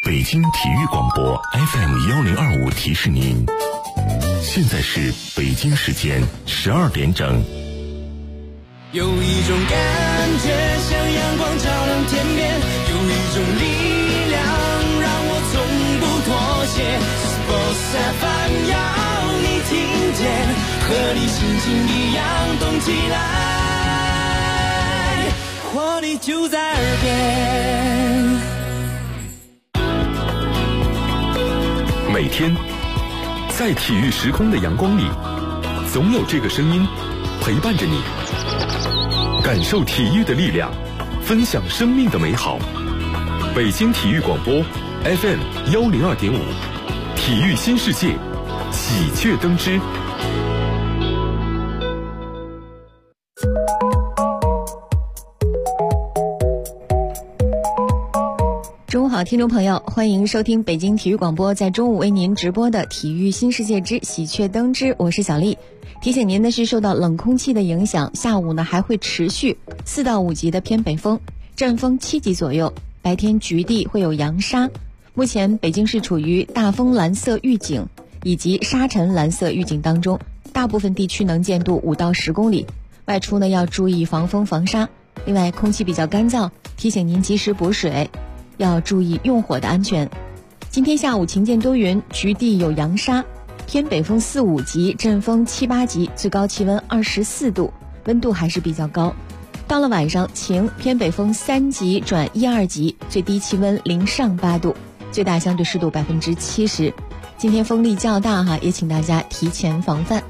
北京体育广播 FM1025提示您，现在是北京时间12点整。 有一种感觉像阳光照亮天边，有一种力量让我从不妥协。Sports FM 要你听见，和你心情一样动起来，活力就在耳边。 每天在体育时空的阳光里，总有这个声音陪伴着你，感受体育的力量，分享生命的美好。北京体育广播 FM102.5，体育新世界，喜鹊登枝。 中午好，听众朋友，欢迎收听北京体育广播在中午为您直播的体育新世界之喜鹊登枝，我是小丽。提醒您的是，受到冷空气的影响，下午呢还会持续4到5级的偏北风，阵风7级左右，白天局地会有扬沙。目前北京市处于大风蓝色预警以及沙尘蓝色预警当中，大部分地区能见度5到10公里，外出呢要注意防风防沙。另外空气比较干燥，提醒您及时补水，要注意用火的安全。今天下午晴间多云，局地有扬沙，偏北风4、5级，阵风7、8级，最高气温24度，温度还是比较高。到了晚上晴，偏北风3级转1、2级，最低气温0上8度，最大相对湿度70%。今天风力较大也请大家提前防范。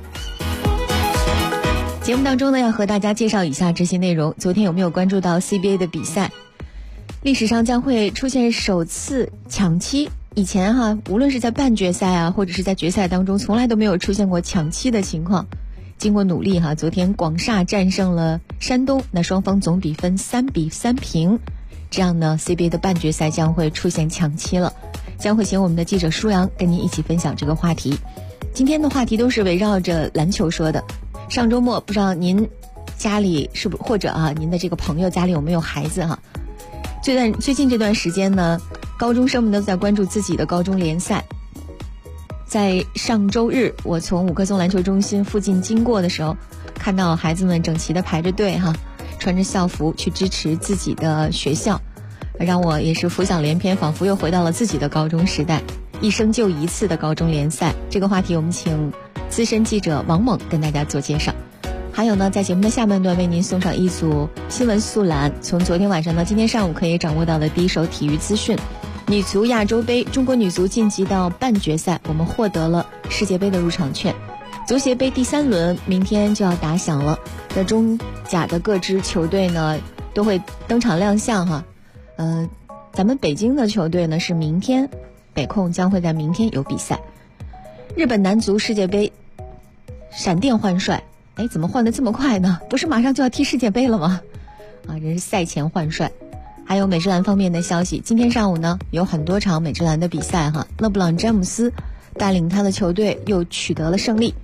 节目当中呢，要和大家介绍以下这些内容。昨天有没有关注到 CBA 的比赛？历史上将会出现首次抢七，以前无论是在半决赛或者是在决赛当中，从来都没有出现过抢七的情况。经过努力昨天广厦战胜了山东，那双方总比分3-3平，这样呢 CBA 的半决赛将会出现抢七了。将会请我们的记者舒阳跟您一起分享这个话题。今天的话题都是围绕着篮球说的。上周末不知道您家里是不是，或者您的这个朋友家里有没有孩子最近这段时间呢，高中生们都在关注自己的高中联赛。在上周日，我从五棵松篮球中心附近经过的时候，看到孩子们整齐的排着队穿着校服去支持自己的学校，让我也是浮想联翩，仿佛又回到了自己的高中时代。一生就一次的高中联赛，这个话题我们请资深记者王猛跟大家做介绍。还有呢，在节目的下半段为您送上一组新闻速览，从昨天晚上到今天上午可以掌握到的第一手体育资讯。女足亚洲杯，中国女足晋级到半决赛，我们获得了世界杯的入场券。足协杯第3轮明天就要打响了，那中甲的各支球队呢都会登场亮相咱们北京的球队呢是明天，北控将会在明天有比赛。日本男足世界杯闪电换帅，怎么换得这么快呢？不是马上就要踢世界杯了吗？这是赛前换帅。还有美职篮方面的消息，今天上午呢有很多场美职篮的比赛勒布朗詹姆斯带领他的球队又取得了胜利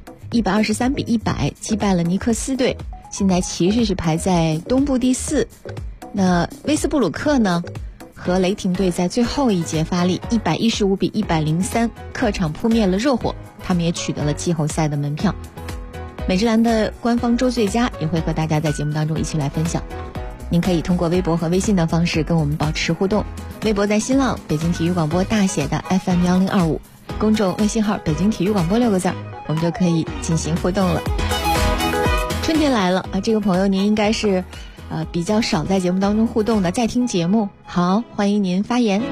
，123-100击败了尼克斯队，现在骑士是排在东部第4。那威斯布鲁克呢和雷霆队在最后一节发力，115-103客场扑灭了热火，他们也取得了季后赛的门票。美职篮的官方周最佳也会和大家在节目当中一起来分享。您可以通过微博和微信的方式跟我们保持互动。微博在新浪北京体育广播大写的 FM1025， 公众微信号北京体育广播6个字，我们就可以进行互动了。春天来了这个朋友您应该是比较少在节目当中互动的，在听节目，好，欢迎您发言。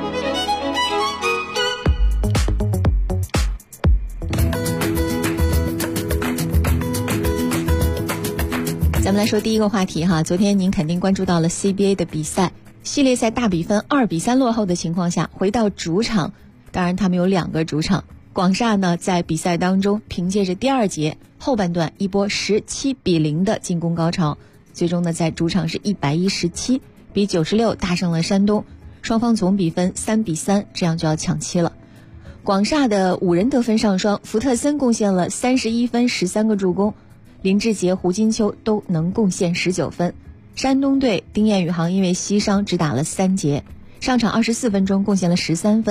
咱们来说第一个话题昨天您肯定关注到了 CBA 的比赛，系列赛大比分2-3落后的情况下回到主场，当然他们有2个主场。广厦呢在比赛当中凭借着第2节后半段一波17-0的进攻高潮，最终呢在主场是117-96大胜了山东，双方总比分3-3，这样就要抢七了。广厦的5人得分上双，福特森贡献了31分13个助攻，林志杰、胡金秋都能贡献19分。山东队丁彦雨航因为膝伤只打了3节，上场24分钟贡献了13分，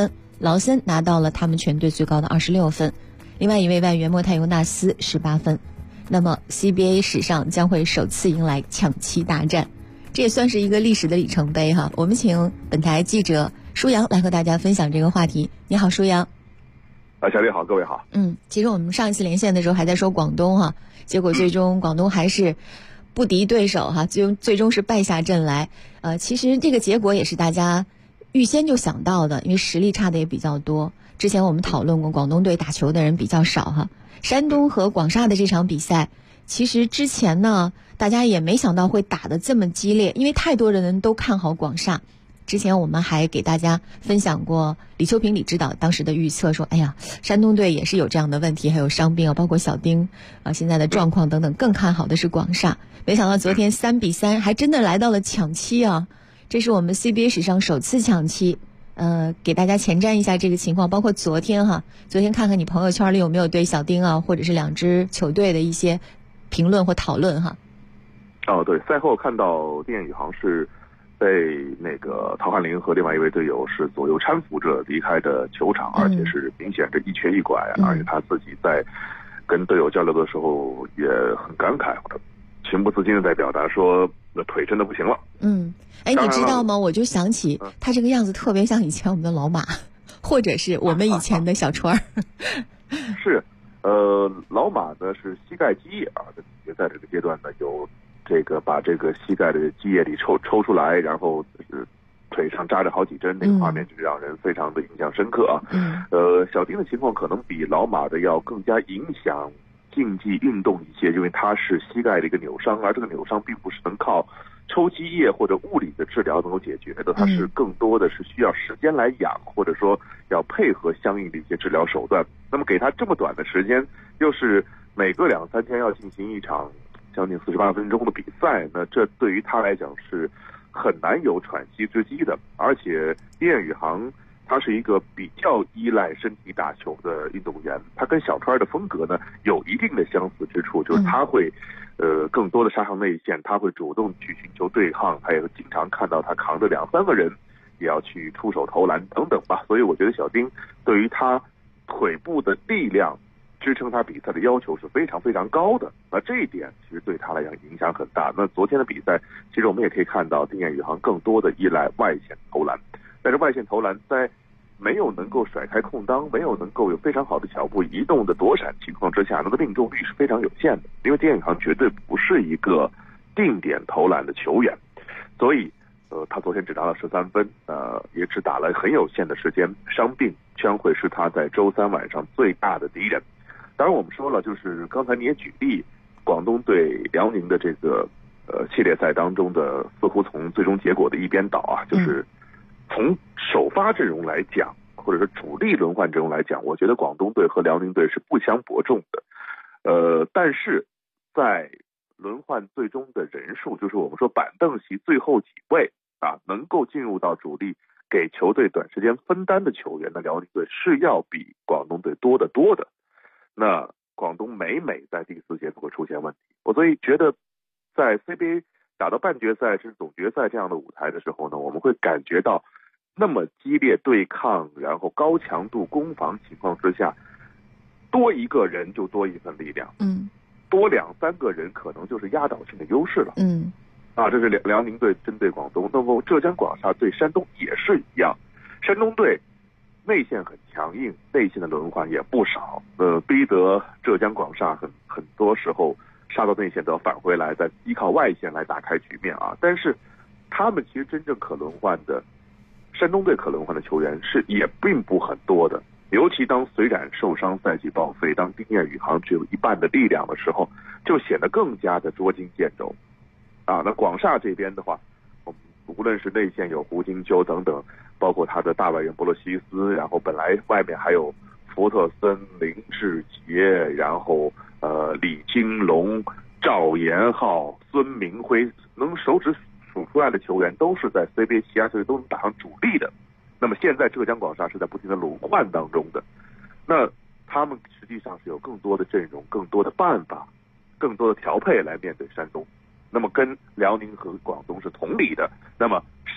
劳森拿到了他们全队最高的26分，另外一位外援莫泰尤纳斯18分。那么 CBA 史上将会首次迎来抢七大战，这也算是一个历史的里程碑哈。我们请本台记者舒阳来和大家分享这个话题。你好，舒阳。 小丽好，各位好。 其实我们上一次连线的时候还在说广东哈，结果最终广东还是不敌对手哈，最终是败下阵来。其实这个结果也是大家预先就想到的，因为实力差的也比较多。之前我们讨论过，广东队打球的人比较少哈。山东和广厦的这场比赛，其实之前呢，大家也没想到会打得这么激烈，因为太多的人都看好广厦。之前我们还给大家分享过李秋平李指导当时的预测，说哎呀，山东队也是有这样的问题，还有伤病啊，包括小丁现在的状况等等，更看好的是广厦。没想到昨天3-3还真的来到了抢七啊，这是我们 CBA 史上首次抢七。给大家前瞻一下这个情况，包括昨天看看你朋友圈里有没有对小丁啊或者是两支球队的一些评论或讨论哈。 对，赛后看到电宇航是被那个陶汉林和另外一位队友是左右搀扶着离开的球场，而且是明显的一瘸一拐，而且他自己在跟队友交流的时候也很感慨，情不自禁的在表达说腿真的不行了。 你知道吗？我就想起他这个样子特别像以前我们的老马，或者是我们以前的小川。 是，老马呢是膝盖积液啊，在这个阶段呢有这个把这个膝盖的积液里抽出来，然后腿上扎着好几针，那个画面就是让人非常的印象深刻啊。小丁的情况可能比老马的要更加影响竞技运动一些，因为他是膝盖的一个扭伤，而这个扭伤并不是能靠抽积液或者物理的治疗能够解决的，它是更多的是需要时间来养，或者说要配合相应的一些治疗手段。那么给他这么短的时间，又是每隔2-3天要进行一场将近48分钟的比赛，那这对于他来讲是很难有喘息之机的。而且电宇航他是一个比较依赖身体打球的运动员，他跟小川的风格呢有一定的相似之处，就是他会更多的杀上内线，他会主动去寻求对抗，他也会经常看到他扛着2-3个人也要去出手投篮等等吧。所以我觉得小丁对于他腿部的力量支撑他比赛的要求是非常非常高的，那这一点其实对他来讲影响很大。那昨天的比赛其实我们也可以看到丁彦雨航更多的依赖外线投篮，但是外线投篮在没有能够甩开空当，没有能够有非常好的脚步移动的躲闪情况之下，那个命中率是非常有限的，因为丁彦雨航绝对不是一个定点投篮的球员，所以他昨天只拿了13分，也只打了很有限的时间，伤病将会是他在周3晚上最大的敌人。当然我们说了，就是刚才你也举例广东对辽宁的这个系列赛当中的似乎从最终结果的一边倒啊，就是从首发阵容来讲，或者是主力轮换阵容来讲，我觉得广东队和辽宁队是不相伯仲的。但是在轮换最终的人数，就是我们说板凳席最后几位啊，能够进入到主力给球队短时间分担的球员，那辽宁队是要比广东队多得多的。那广东每在第4节都会出现问题，我所以觉得在 CBA 打到半决赛甚至总决赛这样的舞台的时候呢，我们会感觉到那么激烈对抗，然后高强度攻防情况之下，多一个人就多一份力量，多2-3个人可能就是压倒性的优势了。这是辽宁队针对广东，那么浙江广厦对山东也是一样，山东队内线很强硬，内线的轮换也不少，逼得浙江广厦很多时候杀到内线都要返回来，再依靠外线来打开局面啊。但是他们其实真正可轮换的，山东队可轮换的球员是也并不很多的，尤其当隋冉受伤赛季报废，当丁彦雨航只有一半的力量的时候，就显得更加的捉襟见肘啊。那广厦这边的话，我们无论是内线有胡金秋等等，包括他的大外援博洛西斯，然后本来外面还有福特森、林志杰，然后李金龙、赵延浩、孙明辉，能手指数出来的球员都是在 CBA 其他球队都能打上主力的。那么现在浙江广厦是在不停的轮换当中的，那他们实际上是有更多的阵容、更多的办法、更多的调配来面对山东。那么跟辽宁和广东是同理的，那么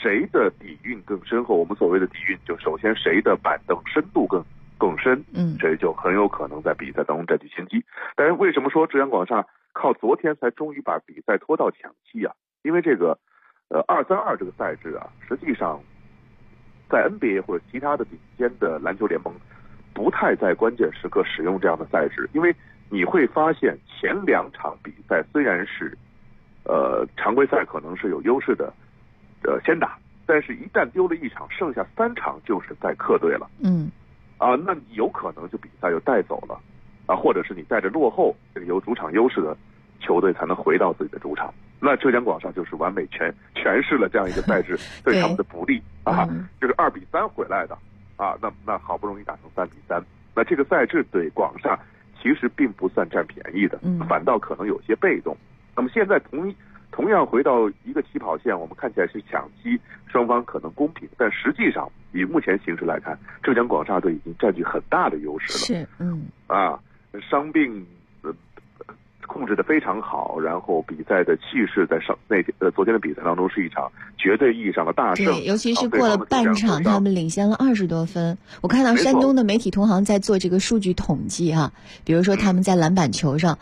谁的底蕴更深厚。我们所谓的底蕴，就首先谁的板凳深度更深，谁就很有可能在比赛当中占据先机。但是为什么说浙江广厦靠昨天才终于把比赛拖到抢七啊？因为这个232这个赛制啊，实际上在 NBA 或者其他的顶尖的篮球联盟不太在关键时刻使用这样的赛制，因为你会发现前2场比赛虽然是常规赛可能是有优势的先打，但是一旦丢了一场，剩下3场就是在客队了。那你有可能就比赛就带走了啊，或者是你带着落后这个有主场优势的球队才能回到自己的主场。那浙江广厦就是完美诠释了这样一个赛制对他们的不利啊，就是2-3回来的啊，那好不容易打成3-3，那这个赛制对广厦其实并不算占便宜的，反倒可能有些被动。那么现在同样回到一个起跑线，我们看起来是抢七，双方可能公平，但实际上以目前形势来看，浙江广厦队已经占据很大的优势了。是，伤病控制得非常好，然后比赛的气势在昨天的比赛当中是一场绝对意义上的大胜。 对，尤其是过了半场，他们领先了20多分。我看到山东的媒体同行在做这个数据统计哈，比如说他们在篮板球上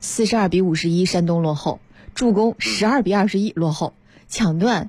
42-51山东落后，助攻12-21落后，抢断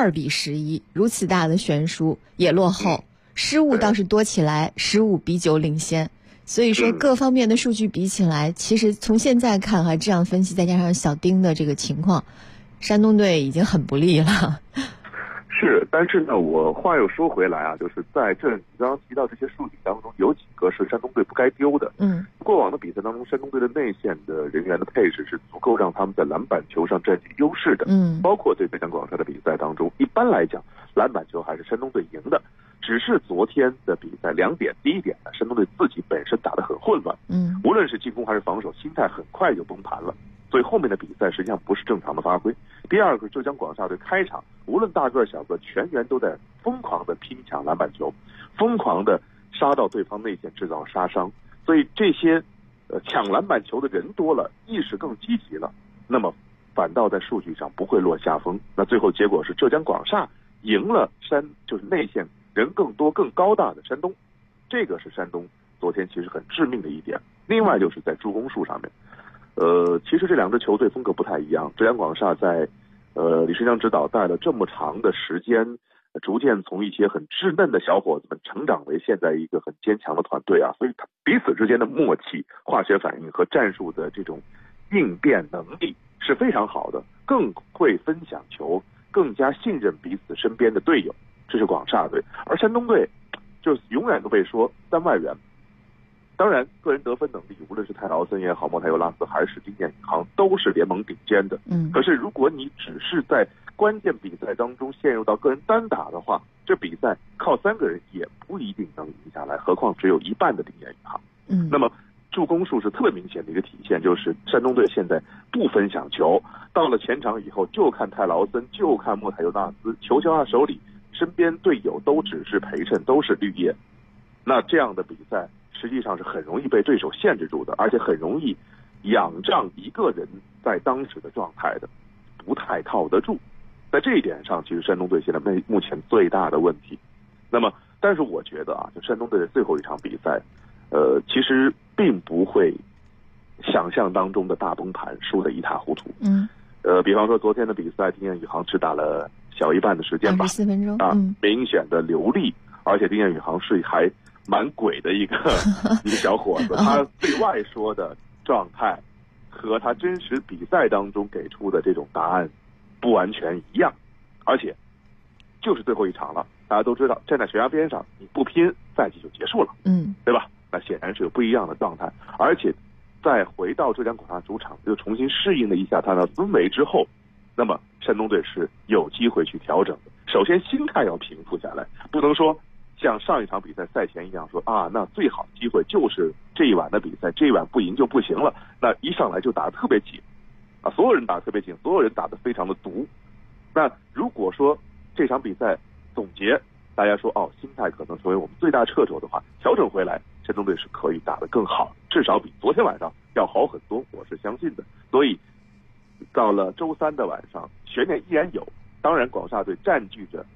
2-11，如此大的悬殊也落后，失误倒是多起来15-9领先。所以说各方面的数据比起来，其实从现在看哈，这样分析再加上小丁的这个情况，山东队已经很不利了。 是，但是呢，我话又说回来啊，就是在你刚刚提到这些数据当中，有几个是山东队不该丢的。过往的比赛当中，山东队的内线的人员的配置是足够让他们在篮板球上占据优势的。包括对浙江广厦的比赛当中，一般来讲，篮板球还是山东队赢的。只是昨天的比赛2点，第一点呢，山东队自己本身打得很混乱，无论是进攻还是防守，心态很快就崩盘了，所以后面的比赛实际上不是正常的发挥。第二个，浙江广厦队开场无论大个小个，全员都在疯狂的拼抢篮板球，疯狂的杀到对方内线制造杀伤，所以这些抢篮板球的人多了，意识更积极了，那么反倒在数据上不会落下风。那最后结果是浙江广厦赢了就是内线人更多更高大的山东，这个是山东昨天其实很致命的一点。另外就是在助攻数上面，其实这2支球队风格不太一样。浙江广厦在李世江指导带了这么长的时间，逐渐从一些很稚嫩的小伙子们成长为现在一个很坚强的团队啊，所以彼此之间的默契、化学反应和战术的这种应变能力是非常好的，更会分享球，更加信任彼此身边的队友。这是广厦队，而山东队就是永远都被说3外援。当然，个人得分能力，无论是泰劳森也好，莫泰尤拉斯还是丁彦雨航，都是联盟顶尖的。可是如果你只是在关键比赛当中陷入到个人单打的话，这比赛靠3个人也不一定能赢下来，何况只有一半的丁彦雨航。那么助攻数是特别明显的一个体现，就是山东队现在不分享球，到了前场以后就看泰劳森，就看莫泰尤拉斯，球交他手里，身边队友都只是陪衬，都是绿叶。那这样的比赛实际上是很容易被对手限制住的，而且很容易仰仗一个人在当时的状态的，不太靠得住。在这一点上，其实山东队现在目前最大的问题。那么，但是我觉得啊，就山东队的最后一场比赛，其实并不会想象当中的大崩盘，输得一塌糊涂。比方说昨天的比赛，丁彦雨航只打了小一半的时间吧 ，24分钟啊，明显的流利，而且丁彦雨航是还蛮鬼的一个小伙子，他对外说的状态和他真实比赛当中给出的这种答案不完全一样，而且就是最后一场了，大家都知道站在悬崖边上，你不拼赛季就结束了，对吧？那显然是有不一样的状态，而且再回到浙江广厦主场，又重新适应了一下他的氛围之后，那么山东队是有机会去调整的。首先心态要平复下来，不能说像上一场比赛赛前一样说啊，那最好机会就是这一晚的比赛，这一晚不赢就不行了，那一上来就打得特别紧啊，所有人打得特别紧，所有人打得非常的毒。那如果说这场比赛总结大家说心态可能成为我们最大掣肘的话，调整回来，山东队是可以打得更好，至少比昨天晚上要好很多，我是相信的。所以到了周3的晚上，悬念依然有，当然广厦队占据着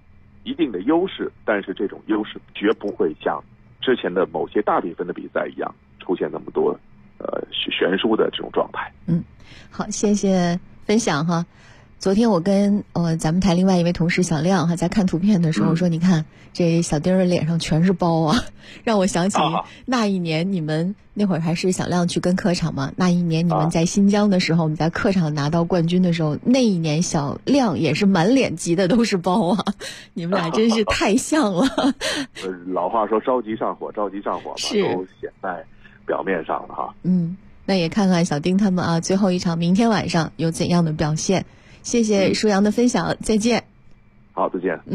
一定的优势，但是这种优势绝不会像之前的某些大比分的比赛一样出现那么多悬殊的这种状态。 好，谢谢分享哈。昨天我跟咱们台另外一位同事小亮哈，在看图片的时候说，你看这小丁儿脸上全是包啊，让我想起那一年你们那会儿还是小亮去跟客场嘛，那一年你们在新疆的时候，我们在客场拿到冠军的时候，那一年小亮也是满脸积的都是包啊，你们俩真是太像了。 老话说着急上火，着急上火嘛，都显在表面上了哈。 那也看看小丁他们啊，最后一场明天晚上有怎样的表现。谢谢舒阳的分享，再见。 好，再见。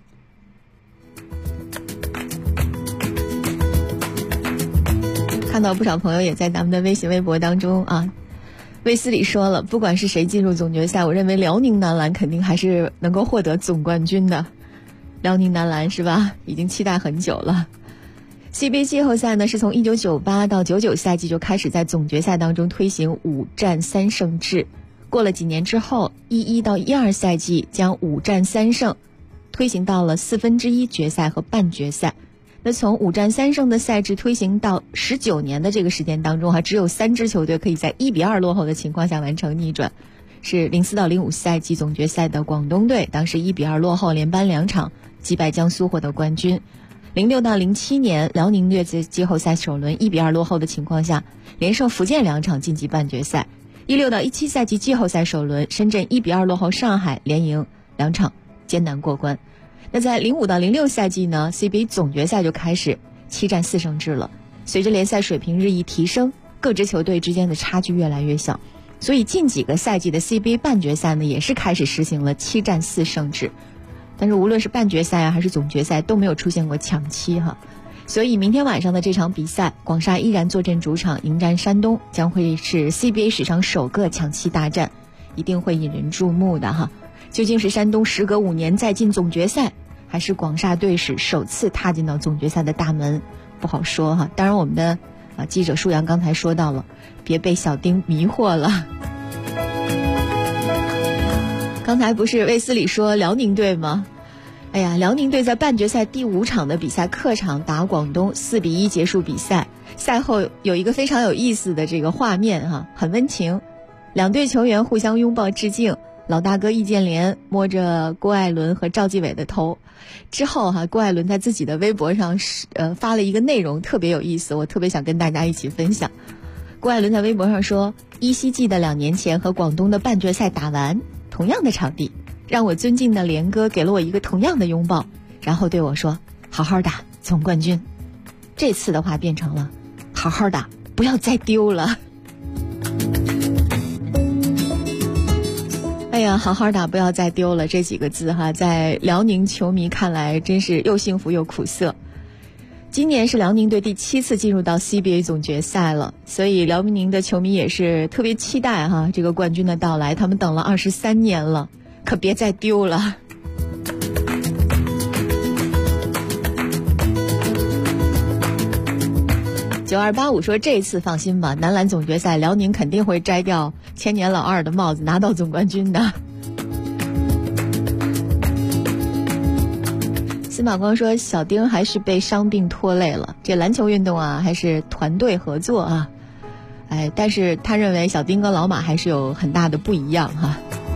看到不少朋友也在咱们的微信微博当中啊，卫斯理说了，不管是谁进入总决赛，我认为辽宁男篮肯定还是能够获得总冠军的。辽宁男篮是吧？已经期待很久了。CBA 季后赛呢，是从1998到99赛季就开始在总决赛当中推行5战3胜制。过了几年之后，11到12赛季将5战3胜推行到了1/4决赛和半决赛。那从5战3胜的赛制推行到19年的这个时间当中，只有3支球队可以在1-2落后的情况下完成逆转。是04到05赛季总决赛的广东队，当时1-2落后，连扳2场击败江苏获得冠军。06到07年辽宁队在季后赛首轮1-2落后的情况下，连胜福建2场晋级半决赛。16到17赛季季后赛首轮，深圳1-2落后上海，连赢2场，艰难过关。那在05到06赛季呢 ，CBA 总决赛就开始7战4胜制了。随着联赛水平日益提升，各支球队之间的差距越来越小，所以近几个赛季的 CBA 半决赛呢，也是开始实行了7战4胜制。但是无论是半决赛还是总决赛都没有出现过抢七哈。所以明天晚上的这场比赛，广厦依然坐镇主场迎战山东，将会是 CBA 史上首个抢七大战，一定会引人注目的哈。究竟是山东时隔5年再进总决赛，还是广厦队史首次踏进到总决赛的大门，不好说哈。当然我们的记者舒阳刚才说到了，别被小丁迷惑了。刚才不是卫斯理说辽宁队吗？哎呀，辽宁队在半决赛第5场的比赛客场打广东4-1结束比赛。赛后有一个非常有意思的这个画面哈，很温情，两队球员互相拥抱致敬。老大哥易建联摸着郭艾伦和赵继伟的头，之后郭艾伦在自己的微博上发了一个内容特别有意思，我特别想跟大家一起分享。郭艾伦在微博上说，依稀记得2年前和广东的半决赛打完，同样的场地，让我尊敬的联哥给了我一个同样的拥抱，然后对我说，好好打，总冠军。这次的话变成了，好好打，不要再丢了。哎呀，好好打，不要再丢了，这几个字哈，在辽宁球迷看来真是又幸福又苦涩。今年是辽宁队第7次进入到 CBA 总决赛了，所以辽宁的球迷也是特别期待哈这个冠军的到来，他们等了23年了，可别再丢了。9285说，这次放心吧，男篮总决赛辽宁肯定会摘掉千年老二的帽子，拿到总冠军的。司马光说，小丁还是被伤病拖累了，这篮球运动啊还是团队合作啊，但是他认为小丁跟老马还是有很大的不一样哈。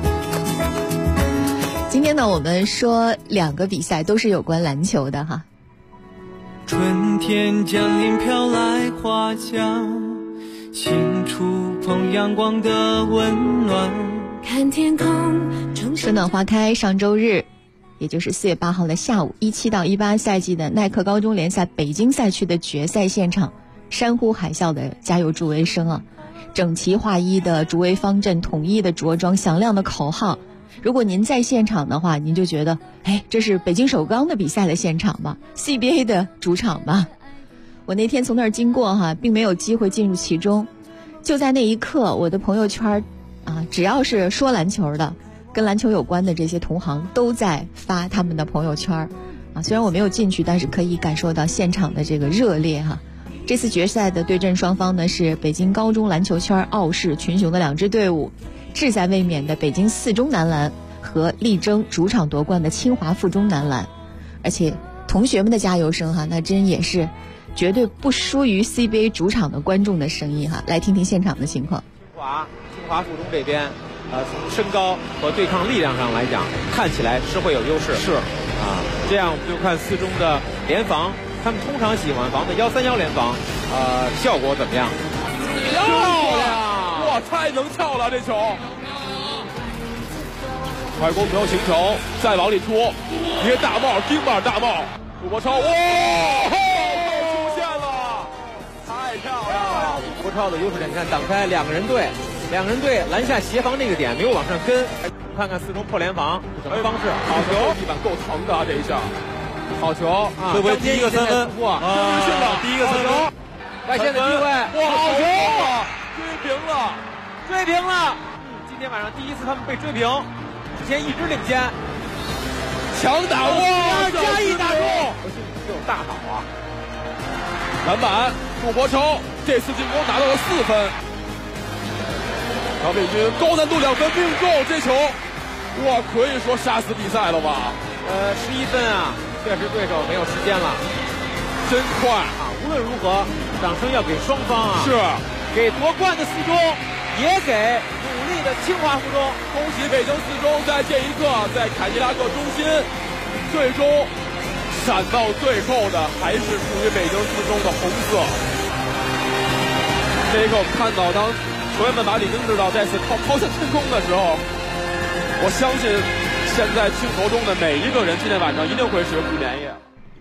今天呢，我们说2个比赛都是有关篮球的哈。 春天降临，飘来花香，心触碰阳光的温暖，看天空。 春暖花开，上周日，也就是4月8号的下午，17到18赛季的耐克高中联赛北京赛区的决赛现场，山呼海啸的加油助威声啊，整齐划一的助威方阵，统一的着装，响亮的口号。如果您在现场的话，您就觉得，这是北京首钢的比赛的现场吧， CBA 的主场吧。我那天从那儿经过哈，并没有机会进入其中。就在那一刻，我的朋友圈只要是说篮球的，跟篮球有关的这些同行都在发他们的朋友圈虽然我没有进去，但是可以感受到现场的这个热烈哈。这次决赛的对阵双方呢，是北京高中篮球圈傲视群雄的2支队伍，志在卫冕的北京4中男篮和力争主场夺冠的清华附中男篮。 而且同学们的加油声哈，那真也是绝对不输于 CBA 主场的观众的声音哈。来听听现场的情况。 清华附中这边，从身高和对抗力量上来讲，看起来是会有优势。是啊，这样我们就看四中的联防，他们通常喜欢防的1-3-1联防，效果怎么样？漂亮！哇，太能跳了这球！快攻没有行球，再往里突，一个大帽，丁板大帽，杜博超，哇，出现了，太漂亮了！杜博超的优势点，你看挡开两个人队篮下协防这个点没有往上跟，看看四中破联防什么方式，好球，地板够疼的这一下，好球啊！会不会第一个三分？哇，真是的，第一个三分，外线的机会，哇，好球，追平了！今天晚上第一次他们被追平。之前一直领先，强打哇，加一打中，这种大脑啊！篮板，杜博超这次进攻拿到了4分，曹北军高难度2分命中这球，哇，可以说杀死比赛了吧？11分啊，确实对手没有时间了，真快啊！无论如何，掌声要给双方啊！是，给夺冠的四中，也给努力的清华附中。恭喜北京四中在这一刻在凯迪拉克中心最终闪到最后的还是属于北京四中的红色。这一刻我们看到当球员们把李宁指导再次抛向天空的时候，我相信现在镜头中的每一个人今天晚上一定会是不眠夜。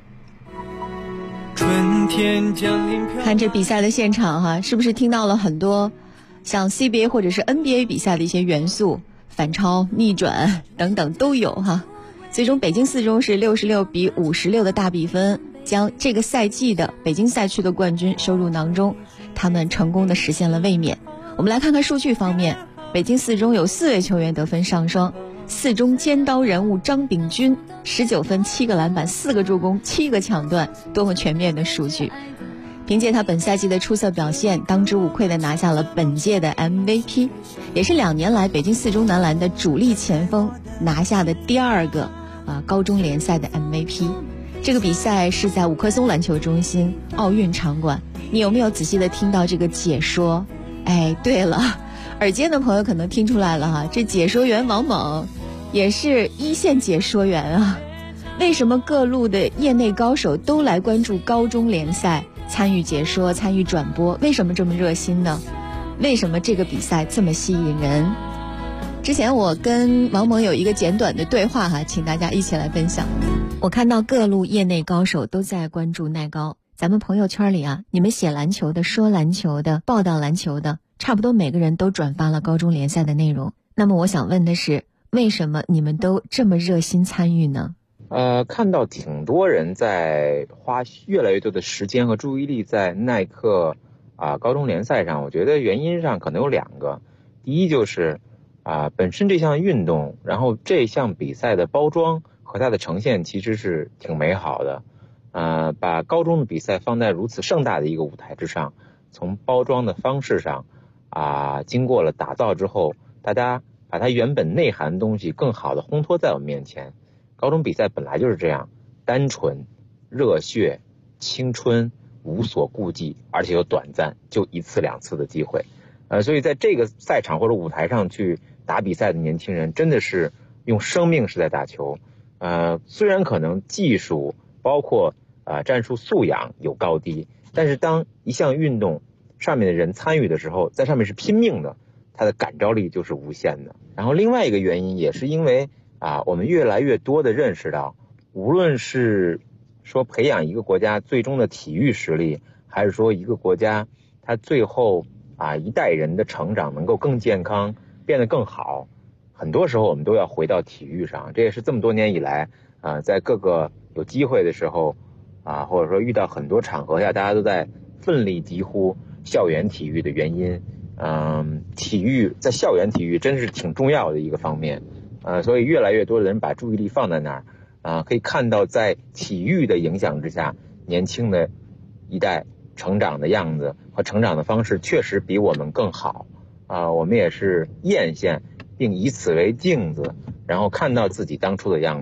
春天降临， 看这比赛的现场哈，是不是听到了很多像 CBA 或者是 NBA 比赛的一些元素，反超、逆转等等都有哈。最终北京四中是66-56的大比分，将这个赛季的北京赛区的冠军收入囊中，他们成功的实现了卫冕。我们来看看数据方面，北京四中有4位球员得分上双，四中尖刀人物张炳军19分7个篮板4个助攻7个抢断，多么全面的数据。凭借他本赛季的出色表现，当之无愧地拿下了本届的 MVP， 也是2年来北京四中男篮的主力前锋拿下的第2个高中联赛的 MVP。 这个比赛是在五棵松篮球中心奥运场馆，你有没有仔细地听到这个解说？哎，对了，耳尖的朋友可能听出来了哈，这解说员王猛也是一线解说员啊。为什么各路的业内高手都来关注高中联赛，参与解说、参与转播？为什么这么热心呢？为什么这个比赛这么吸引人？之前我跟王蒙有一个简短的对话哈，请大家一起来分享。我看到各路业内高手都在关注奈高，咱们朋友圈里啊，你们写篮球的、说篮球的、报道篮球的，差不多每个人都转发了高中联赛的内容。那么我想问的是，为什么你们都这么热心参与呢？ 看到挺多人在花越来越多的时间和注意力在耐克高中联赛上，我觉得原因上可能有2个。第一就是本身这项运动，然后这项比赛的包装和它的呈现其实是挺美好的。把高中的比赛放在如此盛大的一个舞台之上，从包装的方式上经过了打造之后，大家把它原本内涵的东西更好的烘托在我们面前。高中比赛本来就是这样，单纯、热血、青春、无所顾忌，而且又短暂，就1次2次的机会。所以在这个赛场或者舞台上去打比赛的年轻人，真的是用生命是在打球。虽然可能技术包括战术素养有高低，但是当一项运动上面的人参与的时候，在上面是拼命的，它的感召力就是无限的。然后另外一个原因也是因为我们越来越多的认识到，无论是说培养一个国家最终的体育实力，还是说一个国家它最后一代人的成长能够更健康，变得更好，很多时候我们都要回到体育上。这也是这么多年以来在各个有机会的时候或者说遇到很多场合下，大家都在奋力疾呼校园体育的原因。体育在校园体育真是挺重要的一个方面。所以越来越多的人把注意力放在那儿可以看到在体育的影响之下，年轻的一代成长的样子和成长的方式确实比我们更好。我们也是艳羡并以此为镜子，然后看到自己当初的样子，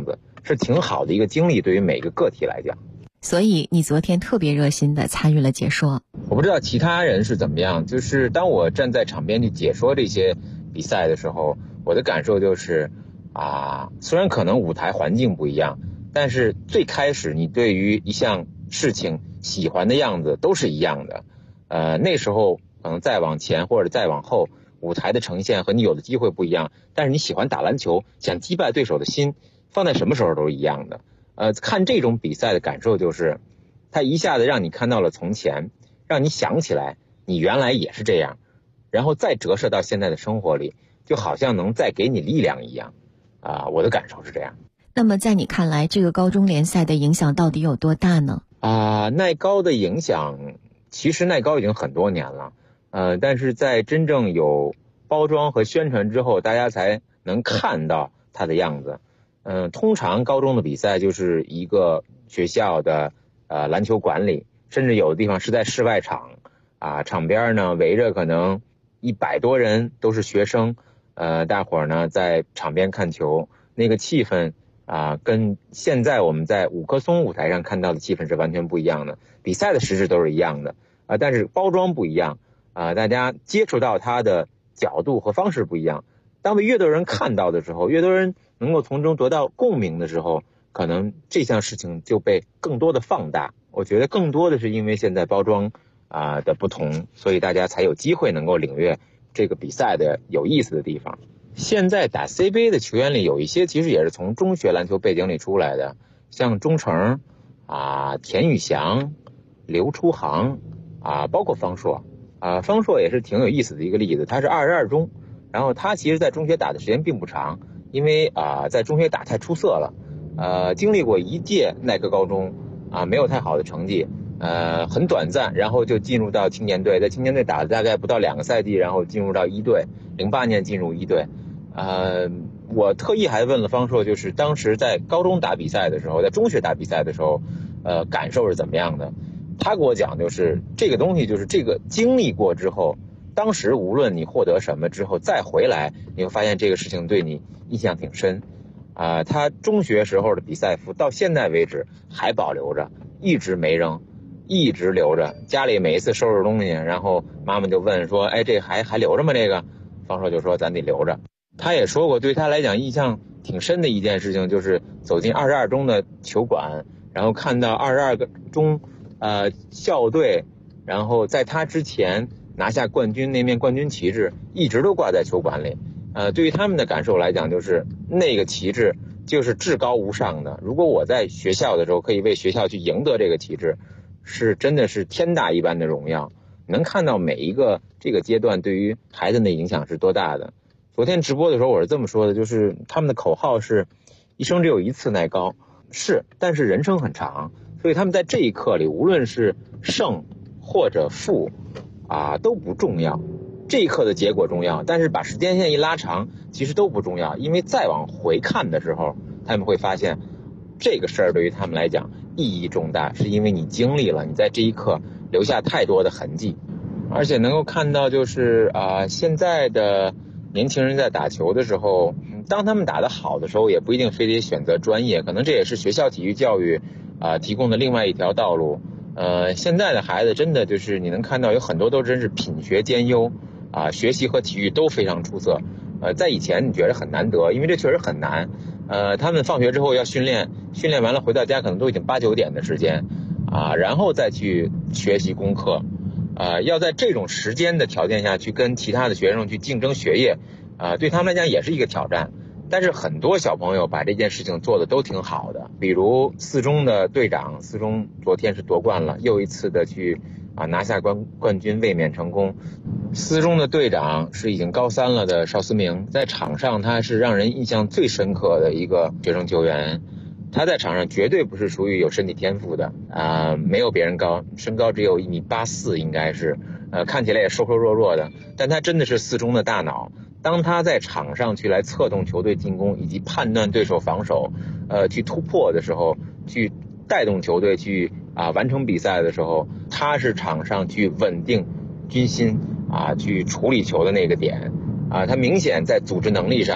是挺好的一个经历，对于每个个体来讲。 所以你昨天特别热心的参与了解说。 我不知道其他人是怎么样，就是当我站在场边去解说这些比赛的时候，我的感受就是虽然可能舞台环境不一样，但是最开始你对于一项事情喜欢的样子都是一样的。那时候可能再往前或者再往后，舞台的呈现和你有的机会不一样，但是你喜欢打篮球，想击败对手的心放在什么时候都是一样的。看这种比赛的感受就是，它一下子让你看到了从前，让你想起来你原来也是这样，然后再折射到现在的生活里，就好像能再给你力量一样。我的感受是这样。 那么在你看来，这个高中联赛的影响到底有多大呢？ 耐高的影响，其实耐高已经很多年了，但是在真正有包装和宣传之后，大家才能看到它的样子。通常高中的比赛就是一个学校的篮球馆里，甚至有的地方是在室外场，场边呢围着可能100多人都是学生，大伙儿呢在场边看球，那个气氛跟现在我们在五棵松舞台上看到的气氛是完全不一样的。比赛的实质都是一样的，但是包装不一样，大家接触到它的角度和方式不一样。当被越多人看到的时候，越多人能够从中得到共鸣的时候，可能这项事情就被更多的放大。我觉得更多的是因为现在包装的不同，所以大家才有机会能够领略这个比赛的有意思的地方。现在打 CBA 的球员里有一些其实也是从中学篮球背景里出来的，像钟诚田宇翔、刘初航包括方硕方硕也是挺有意思的一个例子。他是22中，然后他其实在中学打的时间并不长，因为在中学打太出色了，经历过一届耐克高中没有太好的成绩，很短暂，然后就进入到青年队，在青年队打了大概不到2个赛季，然后进入到一队，08年进入一队。我特意还问了方硕，就是当时在高中打比赛的时候，在中学打比赛的时候，感受是怎么样的？他给我讲就是这个东西，就是这个经历过之后，当时无论你获得什么之后再回来，你会发现这个事情对你印象挺深。他中学时候的比赛服到现在为止还保留着，一直没扔，一直留着。家里每一次收拾东西，然后妈妈就问说：“哎，这还留着吗？这个？”方硕就说：“咱得留着。”他也说过，对他来讲印象挺深的一件事情，就是走进22中的球馆，然后看到22个中校队，然后在他之前拿下冠军那面冠军旗帜一直都挂在球馆里。对于他们的感受来讲，就是那个旗帜就是至高无上的。如果我在学校的时候可以为学校去赢得这个旗帜，是真的是天大一般的荣耀。能看到每一个这个阶段对于孩子的影响是多大的。昨天直播的时候我是这么说的，就是他们的口号是一生只有一次耐高，但是人生很长，所以他们在这一刻里无论是胜或者负都不重要，这一刻的结果重要，但是把时间线一拉长其实都不重要，因为再往回看的时候他们会发现这个事儿对于他们来讲意义重大，是因为你经历了，你在这一刻留下太多的痕迹。而且能够看到就是现在的年轻人在打球的时候，当他们打得好的时候也不一定非得选择专业，可能这也是学校体育教育提供的另外一条道路。现在的孩子真的就是你能看到有很多都真是品学兼优学习和体育都非常出色。在以前你觉得很难得，因为这确实很难。他们放学之后要训练完了回到家可能都已经8、9点的时间然后再去学习功课。要在这种时间的条件下去跟其他的学生去竞争学业对他们来讲也是一个挑战。但是很多小朋友把这件事情做的都挺好的，比如4中的队长，4中昨天是夺冠了，又一次的去拿下冠军，卫冕成功。4中的队长是已经高3了的邵思明，在场上他是让人印象最深刻的一个学生球员。他在场上绝对不是属于有身体天赋的没有别人高，身高只有1.84米应该是看起来也瘦瘦弱弱的，但他真的是4中的大脑。当他在场上去来策动球队进攻以及判断对手防守去突破的时候，去带动球队去完成比赛的时候，他是场上去稳定军心去处理球的那个点他明显在组织能力上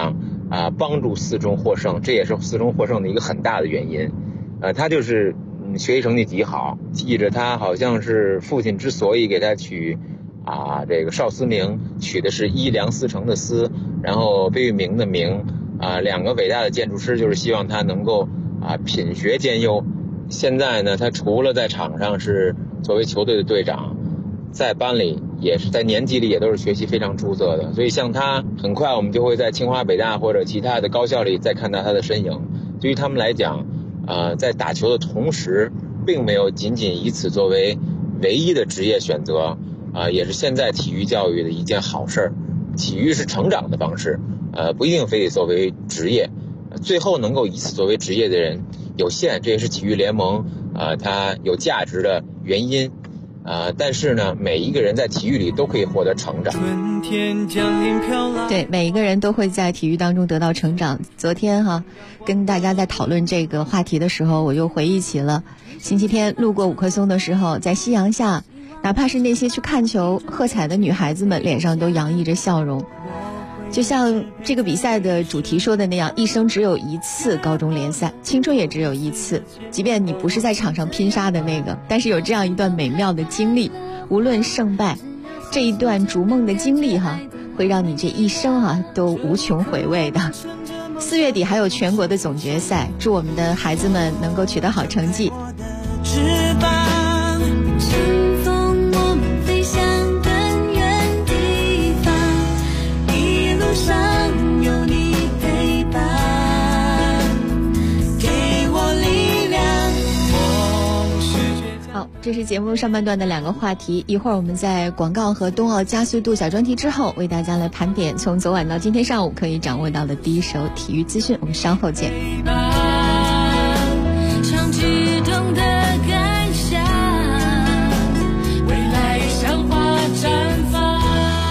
帮助四中获胜，这也是四中获胜的一个很大的原因。他就是学习成绩极好，记着他好像是父亲之所以给他取这个少思明，取的是一梁思成的思，然后贝聿铭的铭，两个伟大的建筑师就是希望他能够品学兼优。现在呢，他除了在场上是作为球队的队长，在班里也是在年级里也都是学习非常出色的，所以像他很快我们就会在清华北大或者其他的高校里再看到他的身影。对于他们来讲，在打球的同时并没有仅仅以此作为唯一的职业选择，也是现在体育教育的一件好事儿。体育是成长的方式，不一定非得作为职业，最后能够以此作为职业的人有限，这也是体育联盟它有价值的原因。但是呢，每一个人在体育里都可以获得成长。 对，每一个人都会在体育当中得到成长。昨天跟大家在讨论这个话题的时候，我又回忆起了星期天路过五棵松的时候，在夕阳下，哪怕是那些去看球喝彩的女孩子们，脸上都洋溢着笑容。就像这个比赛的主题说的那样，一生只有一次高中联赛，青春也只有一次。即便你不是在场上拼杀的那个，但是有这样一段美妙的经历，无论胜败，这一段逐梦的经历会让你这一生都无穷回味的。4月底还有全国的总决赛，祝我们的孩子们能够取得好成绩。这是节目上半段的2个话题，一会儿我们在广告和冬奥加速度小专题之后，为大家来盘点从昨晚到今天上午可以掌握到的第一手体育资讯。我们稍后见。 像激动的感想，未来像花绽放。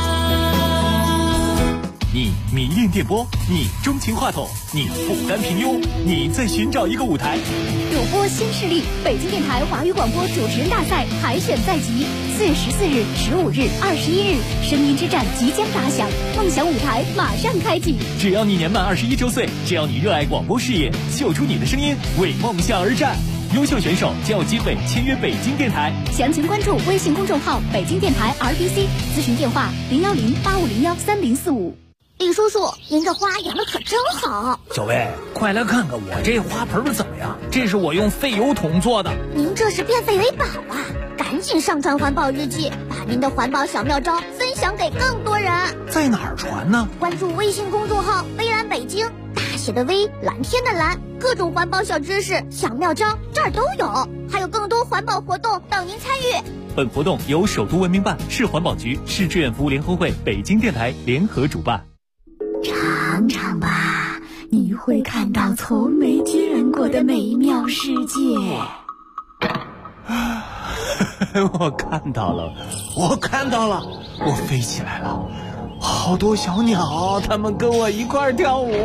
你迷恋电波，你钟情话筒，你不甘平庸，你在寻找一个舞台。 主播新势力，北京电台华语广播主持人大赛海选在即，4月14日、15日、21日，声音之战即将打响，梦想舞台马上开启。 只要你年满21周岁，只要你热爱广播事业，秀出你的声音，为梦想而战。优秀选手将有机会签约北京电台。 详情关注微信公众号北京电台 RBC， 咨询电话010-8501-3045。李叔叔，您这花养的可真好。 小薇，快来看看我这花盆怎么样？这是我用废油桶做的。 您这是变废为宝啊！赶紧上传环保日记，把您的环保小妙招分享给更多人。 在哪儿传呢？ 关注微信公众号微蓝北京，大写的微，蓝天的蓝，各种环保小知识、小妙招这儿都有，还有更多环保活动等您参与。 本活动由首都文明办、市环保局、市志愿服务联合会、北京电台联合主办。 尝尝吧，你会看到从没见过的美妙世界。 我看到了，我飞起来了，好多小鸟，它们跟我一块儿跳舞。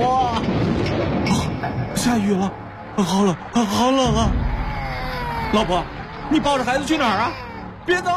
下雨了，好冷啊！老婆，你抱着孩子去哪儿啊？别走！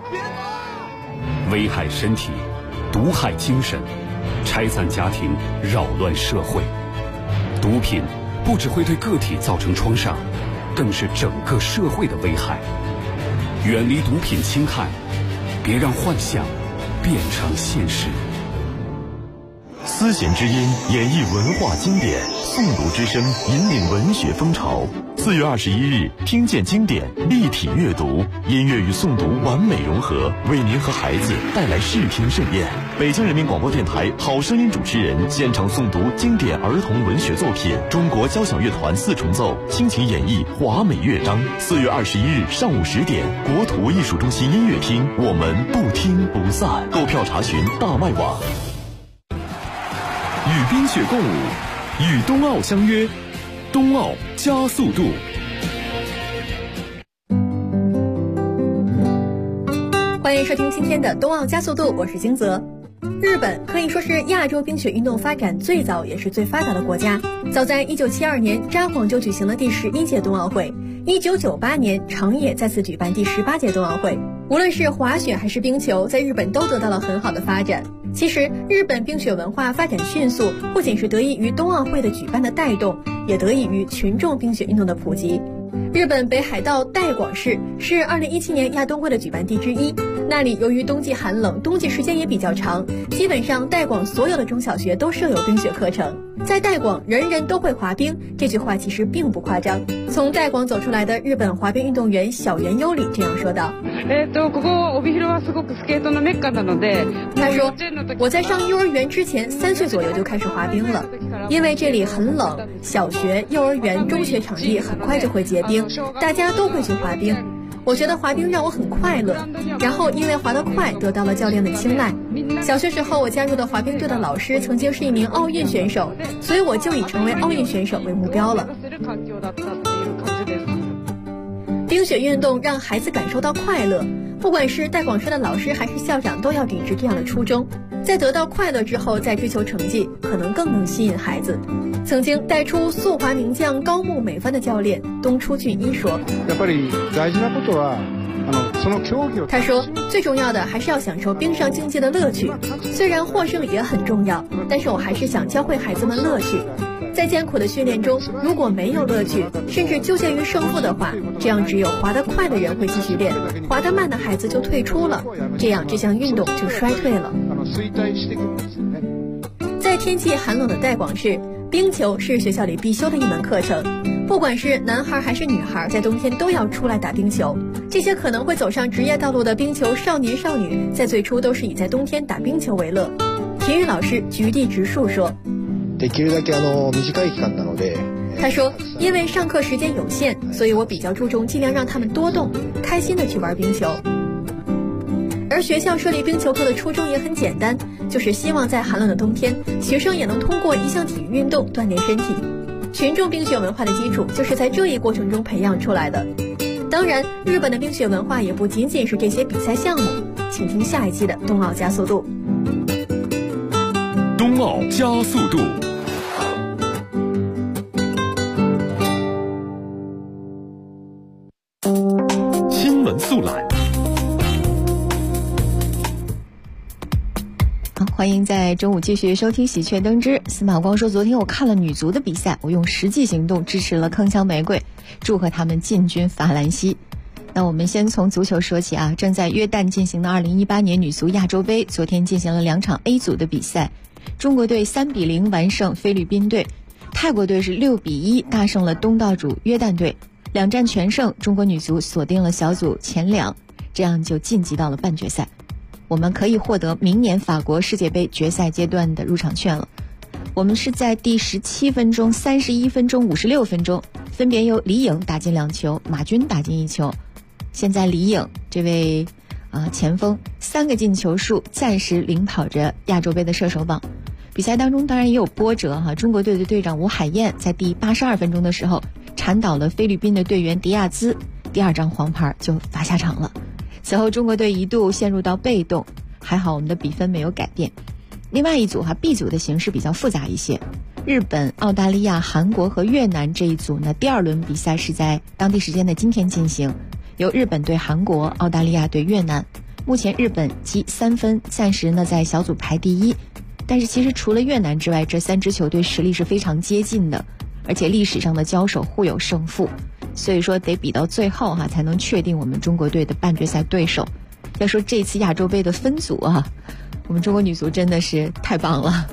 危害身体，毒害精神，拆散家庭，扰乱社会。毒品不只会对个体造成创伤，更是整个社会的危害。远离毒品侵害，别让幻想变成现实。 丝弦之音演绎文化经典，诵读之声引领文学风潮。4月21日，听见经典，立体阅读，音乐与诵读完美融合，为您和孩子带来视听盛宴。北京人民广播电台好声音主持人现场诵读经典儿童文学作品，中国交响乐团4重奏倾情演绎华美乐章。4月21日上午10点，国土艺术中心音乐厅，我们不听不散。购票查询大麦网。 与冰雪共舞，与冬奥相约，冬奥加速度。 欢迎收听今天的冬奥加速度，我是金泽。日本可以说是亚洲冰雪运动发展最早也是最发达的国家。早在1972年，札幌就举行了第11届冬奥会；1998年，长野再次举办第18届冬奥会。无论是滑雪还是冰球，在日本都得到了很好的发展。 其实，日本冰雪文化发展迅速，不仅是得益于冬奥会的举办的带动，也得益于群众冰雪运动的普及。日本北海道带广市是2017年亚冬会的举办地之一，那里由于冬季寒冷，冬季时间也比较长，基本上带广所有的中小学都设有冰雪课程。在带广人人都会滑冰，这句话其实并不夸张。从带广走出来的日本滑冰运动员小原优里这样说道：他说，我在上幼儿园之前3岁左右就开始滑冰了，因为这里很冷，小学、幼儿园、中学场地很快就会结冰，大家都会去滑冰。我觉得滑冰让我很快乐，然后因为滑得快得到了教练的青睐。小学时候我加入的滑冰队的老师曾经是一名奥运选手，所以我就以成为奥运选手为目标了。冰雪运动让孩子感受到快乐，不管是带广市的老师还是校长都要秉持这样的初衷，在得到快乐之后再追求成绩，可能更能吸引孩子。曾经带出速滑名将高木美帆的教练东出俊一说，他说最重要的还是要享受冰上竞技的乐趣，虽然获胜也很重要，但是我还是想教会孩子们乐趣。在艰苦的训练中，如果没有乐趣，甚至纠结于胜负的话，这样只有滑得快的人会继续练，滑得慢的孩子就退出了，这样这项运动就衰退了。在天气寒冷的带广市，冰球是学校里必修的一门课程，不管是男孩还是女孩，在冬天都要出来打冰球。这些可能会走上职业道路的冰球少年少女，在最初都是以在冬天打冰球为乐。体育老师菊地直树说，他说，因为上课时间有限，所以我比较注重尽量让他们多动，开心的去玩冰球。而学校设立冰球课的初衷也很简单，就是希望在寒冷的冬天，学生也能通过一项体育运动锻炼身体。群众冰雪文化的基础就是在这一过程中培养出来的。当然，日本的冰雪文化也不仅仅是这些比赛项目。请听下一期的冬奥加速度。 冬奥加速度。新闻速览。 欢迎在中午继续收听喜鹊登之。司马光说，昨天我看了女足的比赛，我用实际行动支持了铿锵玫瑰，祝贺他们进军法兰西。那我们先从足球说起啊，正在约旦进行的2018年女足亚洲杯，昨天进行了2场 A 组的比赛，中国队3-0完胜菲律宾队，泰国队是6-1大胜了东道主约旦队，2战全胜，中国女足锁定了小组前2，这样就晋级到了半决赛。我们可以获得明年法国世界杯决赛阶段的入场券了。我们是在第17分钟、31分钟、56分钟，分别由李颖打进2球，马军打进1球。现在李颖这位前锋3个进球数，暂时领跑着亚洲杯的射手榜。比赛当中当然也有波折哈，中国队的队长吴海燕在第82分钟的时候铲倒了菲律宾的队员迪亚兹，第2张黄牌就罚下场了。此后中国队一度陷入到被动，还好我们的比分没有改变。另外一组B 组的形势比较复杂一些，日本、澳大利亚、韩国和越南这一组呢，第2轮比赛是在当地时间的今天进行，由日本对韩国，澳大利亚对越南。目前日本积3分，暂时呢在小组排第1，但是其实除了越南之外，这3支球队实力是非常接近的，而且历史上的交手互有胜负，所以说得比到最后才能确定我们中国队的半决赛对手。要说这次亚洲杯的分组我们中国女足真的是太棒了。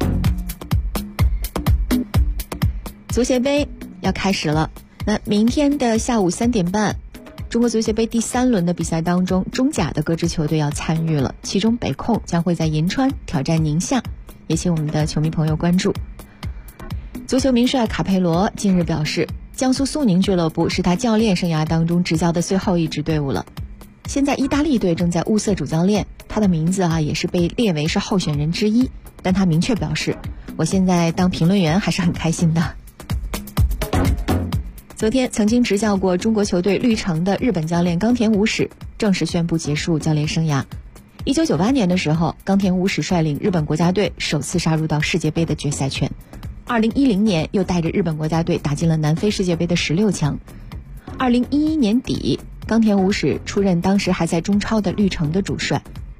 足协杯要开始了，那明天的下午3点半，中国足协杯第3轮的比赛当中，中甲的各支球队要参与了，其中北控将会在银川挑战宁夏，也请我们的球迷朋友关注。足球名帅卡佩罗近日表示，江苏苏宁俱乐部是他教练生涯当中执教的最后一支队伍了。现在意大利队正在物色主教练，他的名字也是被列为是候选人之一，但他明确表示，我现在当评论员还是很开心的。昨天曾经执教过中国球队绿城的日本教练冈田武史正式宣布结束教练生涯。1998年的时候，冈田武史率领日本国家队首次杀入到世界杯的决赛圈，2010年又带着日本国家队打进了南非世界杯的16强。2011年底，冈田武史出任当时还在中超的绿城的主帅，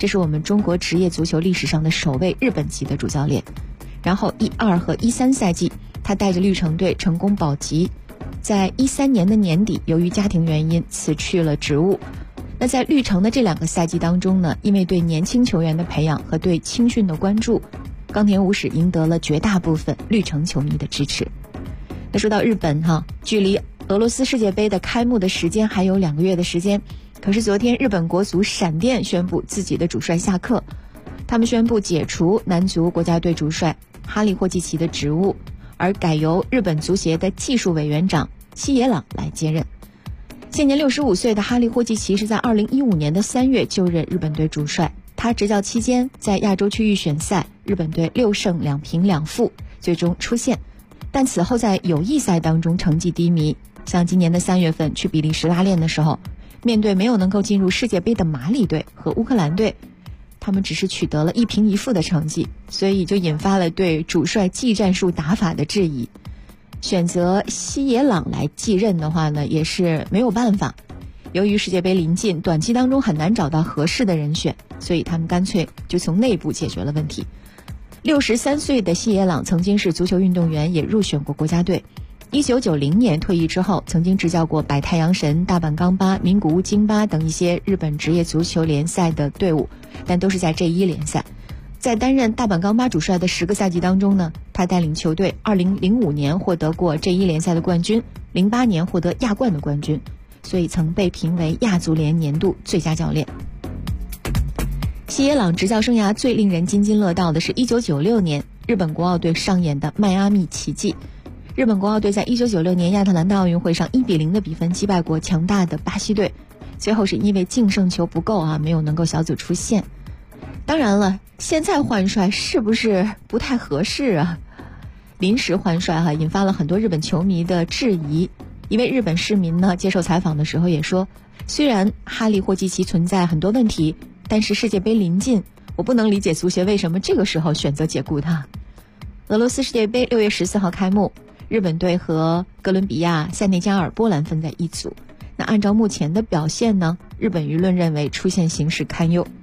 这是我们中国职业足球历史上的首位日本籍的主教练。然后12和13赛季，他带着绿城队成功保级。在13年的年底，由于家庭原因辞去了职务。那在绿城的这2个赛季当中呢，因为对年轻球员的培养和对青训的关注，冈田武史赢得了绝大部分绿城球迷的支持。那说到日本距离俄罗斯世界杯的开幕的时间还有2个月的时间，可是昨天日本国足闪电宣布自己的主帅下课，他们宣布解除男足国家队主帅哈利霍季奇的职务，而改由日本足协的技术委员长西野朗来接任。现年65岁的哈利霍季奇是在2015年的3月就任日本队主帅，他执教期间在亚洲区预选赛日本队6胜2平2负最终出线，但此后在友谊赛当中成绩低迷，像今年的3月份去比利时拉练的时候，面对没有能够进入世界杯的马里队和乌克兰队，他们只是取得了1平1负的成绩，所以就引发了对主帅技战术打法的质疑。选择西野朗来继任的话呢，也是没有办法。由于世界杯临近，短期当中很难找到合适的人选，所以他们干脆就从内部解决了问题。63岁的西野朗曾经是足球运动员，也入选过国家队。1990年退役之后，曾经执教过百太阳神、大阪钢巴、名古屋京巴等一些日本职业足球联赛的队伍，但都是在J1联赛。在担任大阪钢巴主帅的10个赛季当中呢，他带领球队2005年获得过J1联赛的冠军，08年获得亚冠的冠军，所以曾被评为亚足联年度最佳教练。西野朗执教生涯最令人津津乐道的是1996年日本国奥队上演的迈阿密奇迹。日本国奥队在1996年亚特兰大奥运会上1比0的比分击败过强大的巴西队，最后是因为净胜球不够没有能够小组出线。当然了，现在换帅是不是不太合适啊？临时换帅引发了很多日本球迷的质疑。一位日本市民呢接受采访的时候也说，虽然哈利霍季奇存在很多问题，但是世界杯临近，我不能理解足协为什么这个时候选择解雇他。俄罗斯世界杯6月14号开幕，日本队和哥伦比亚、塞内加尔、波兰分在一组。那按照目前的表现呢，日本舆论认为出现形势堪忧。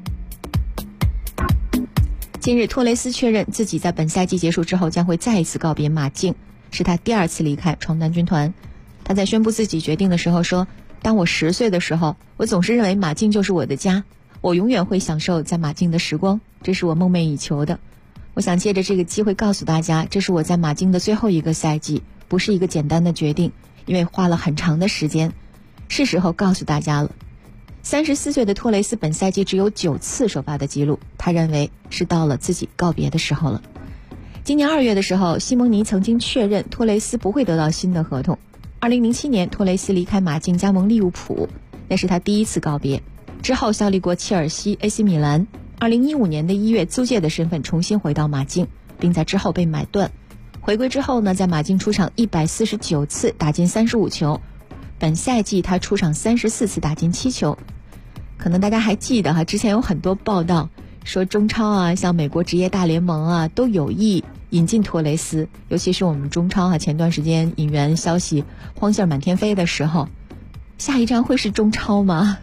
近日，托雷斯确认自己在本赛季结束之后将会再一次告别马竞，是他第2次离开床单军团。他在宣布自己决定的时候说，当我10岁的时候，我总是认为马竞就是我的家，我永远会享受在马竞的时光，这是我梦寐以求的。我想借着这个机会告诉大家，这是我在马竞的最后一个赛季，不是一个简单的决定，因为花了很长的时间，是时候告诉大家了。34岁的托雷斯本赛季只有9次首发的记录，他认为是到了自己告别的时候了。今年2月的时候，西蒙尼曾经确认托雷斯不会得到新的合同。2007年，托雷斯离开马竞加盟利物浦，那是他第1次告别。之后效力过切尔西、AC 米兰。2015年的1月，租借的身份重新回到马竞，并在之后被买断。回归之后呢，在马竞出场149次，打进35球。本赛季他出场34次，打进7球。可能大家还记得之前有很多报道说中超像美国职业大联盟都有意引进托雷斯，尤其是我们中超前段时间引援消息荒信满天飞的时候，下一站会是中超吗？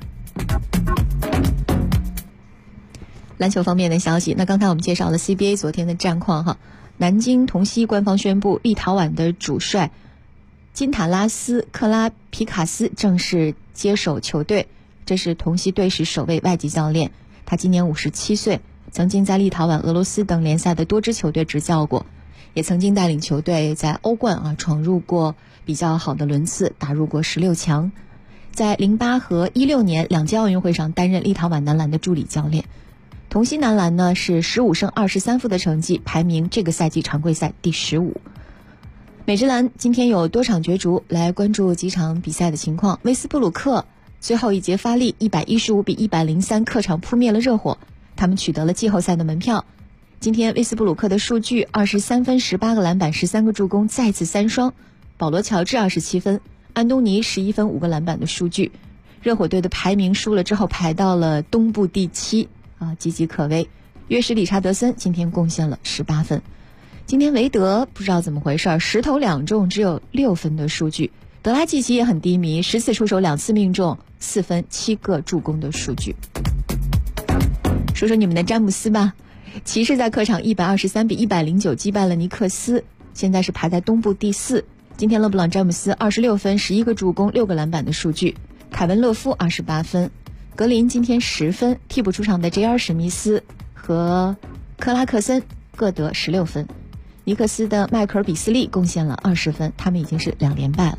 篮球方面的消息，那刚才我们介绍了 CBA 昨天的战况南京同曦官方宣布，立陶宛的主帅金塔拉斯克拉皮卡斯正式接手球队，这是同曦队史首位外籍教练。他今年57岁，曾经在立陶宛、俄罗斯等联赛的多支球队执教过，也曾经带领球队在欧冠闯入过比较好的轮次，打入过16强。在08和16年2届奥运会上担任立陶宛男篮的助理教练。同曦男篮呢是15胜23负的成绩，排名这个赛季常规赛第15。美职篮今天有多场角逐，来关注几场比赛的情况。威斯布鲁克最后一节发力115比103客场扑灭了热火，他们取得了季后赛的门票。今天威斯布鲁克的数据23分18个篮板13个助攻，再次3双。保罗乔治27分，安东尼11分5个篮板的数据。热火队的排名输了之后排到了东部第7岌岌可危。约什理查德森今天贡献了18分。今天韦德不知道怎么回事，10投2中，只有6分的数据。德拉季奇也很低迷，10次出手2次命中，4分7个助攻的数据。 说说你们的詹姆斯吧，骑士在客场123比109击败了尼克斯，现在是排在东部第4。今天勒布朗詹姆斯26分11个助攻6个篮板的数据，凯文勒夫28分，格林今天10分，替补出场的 JR 史密斯和克拉克森各得16分，尼克斯的迈克尔比斯利贡献了20分，他们已经是2连败了。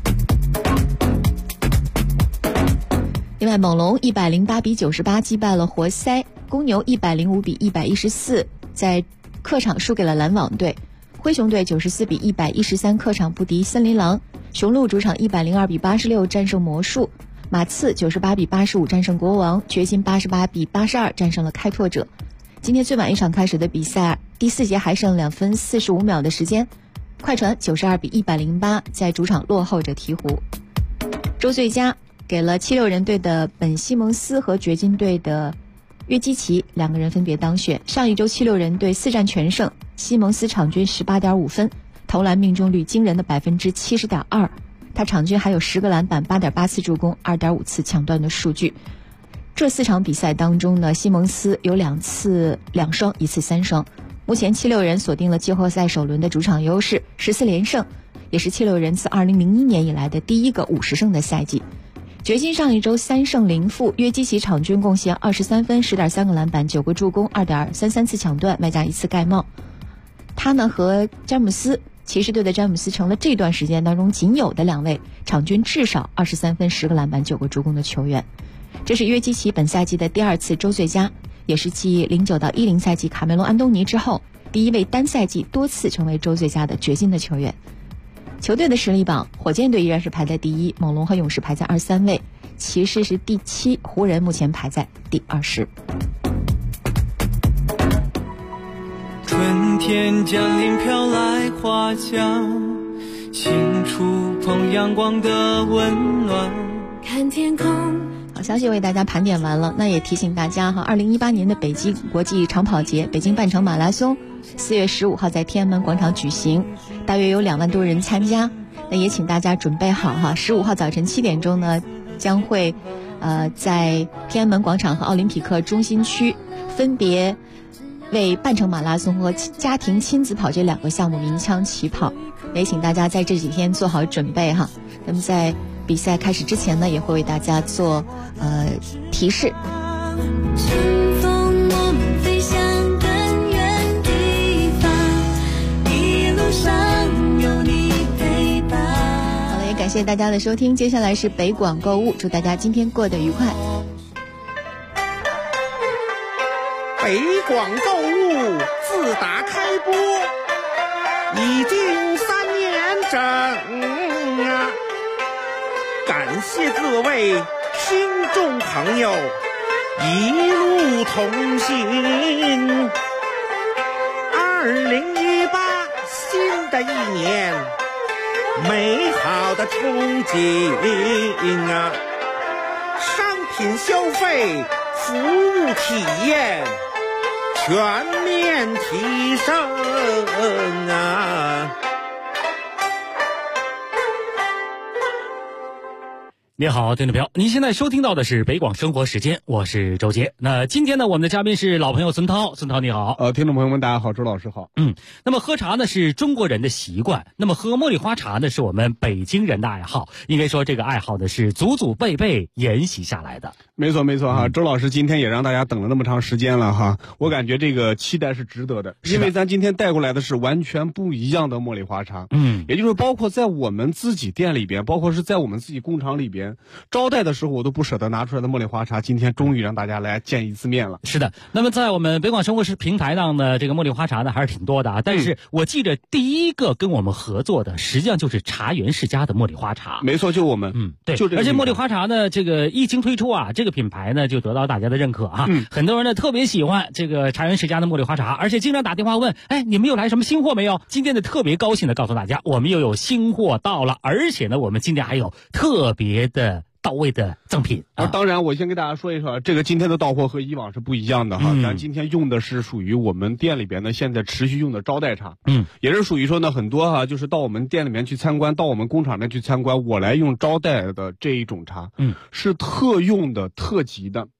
另外猛龙108比98击败了活塞，公牛105比114在客场输给了篮网队，灰熊队94比113客场不敌森林狼，雄鹿主场102比86战胜魔术，马刺98比85战胜国王，掘金88比82战胜了开拓者。今天最晚一场开始的比赛，第4节还剩2分45秒的时间，快船92比108在主场落后着鹈鹕。周最佳给了76人队的本西蒙斯和掘金队的约基奇2个人分别当选。上一周76人队4战全胜，西蒙斯场均 18.5 分，投篮命中率惊人的 70.2%， 他场均还有10个篮板 8.8 次助攻 2.5 次抢断的数据。这4场比赛当中呢，西蒙斯有2次2双1次3双，目前76人锁定了季后赛首轮的主场优势，14连胜，也是76人自2001年以来的第一个50胜的赛季。掘金上一周3胜0负，约基奇场均贡献23分 10.3 个篮板9个助攻 2.33 次抢断外加1次盖帽。他呢和詹姆斯，骑士队的詹姆斯成了这段时间当中仅有的2位场均至少23分10个篮板9个助攻的球员。这是约基奇本赛季的第2次周最佳，也是继09到10赛季卡梅隆安东尼之后第1位单赛季多次成为周最佳的掘金的球员。球队的实力榜，火箭队依然是排在第1，猛龙和勇士排在2、3位，骑士是第7，湖人目前排在第20。 春天降临，飘来花香，心触碰阳光的温暖， 看天空。 好消息为大家盘点完了，那也提醒大家哈，2018年的北京国际长跑节北京半程马拉松4月15号在天安门广场举行，大约有2万多人参加，那也请大家准备好哈，15号早晨7点钟呢将会在天安门广场和奥林匹克中心区分别为半程马拉松和家庭亲子跑这2个项目鸣枪起跑，也请大家在这几天做好准备哈。那么在比赛开始之前呢，也会为大家做提示。 乘风我们飞向更远地方，一路上有你陪伴。 好了，也感谢大家的收听，接下来是北广购物，祝大家今天过得愉快。 北广购物自打开播已经3年整啊，感谢各位听众朋友一路同行。2018新的一年，美好的憧憬啊，商品消费，服务体验全面提升啊！ 你好，听众朋友，您现在收听到的是北广生活时间，我是周杰。那今天呢，我们的嘉宾是老朋友孙涛，孙涛你好。 听众朋友们大家好，周老师好。 那么喝茶呢是中国人的习惯，那么喝茉莉花茶呢是我们北京人的爱好，应该说这个爱好呢是祖祖辈辈沿袭下来的。 没错哈，周老师今天也让大家等了那么长时间了哈，我感觉这个期待是值得的，因为咱今天带过来的是完全不一样的茉莉花茶。也就是包括在我们自己店里边，包括是在我们自己工厂里边招待的时候，我都不舍得拿出来的茉莉花茶，今天终于让大家来见一次面了。 是的，那么在我们北广生活平台上呢，这个茉莉花茶呢还是挺多的啊。但是我记着第一个跟我们合作的，实际上就是茶园世家的茉莉花茶。 没错，就我们。 对， 就这个。 而且茉莉花茶呢，这个一经推出啊，这个品牌呢就得到大家的认可啊。很多人呢特别喜欢这个茶园世家的茉莉花茶，而且经常打电话问，哎，你们又来什么新货没有？今天呢特别高兴的告诉大家，我们又有新货到了，而且呢我们今天还有特别的到位的赠品当然我先给大家说一说，这个今天的到货和以往是不一样的哈。咱今天用的是属于我们店里边呢现在持续用的招待茶，也是属于说呢很多就是到我们店里面去参观，到我们工厂里面去参观，我来用招待的这一种茶，是特用的特级的，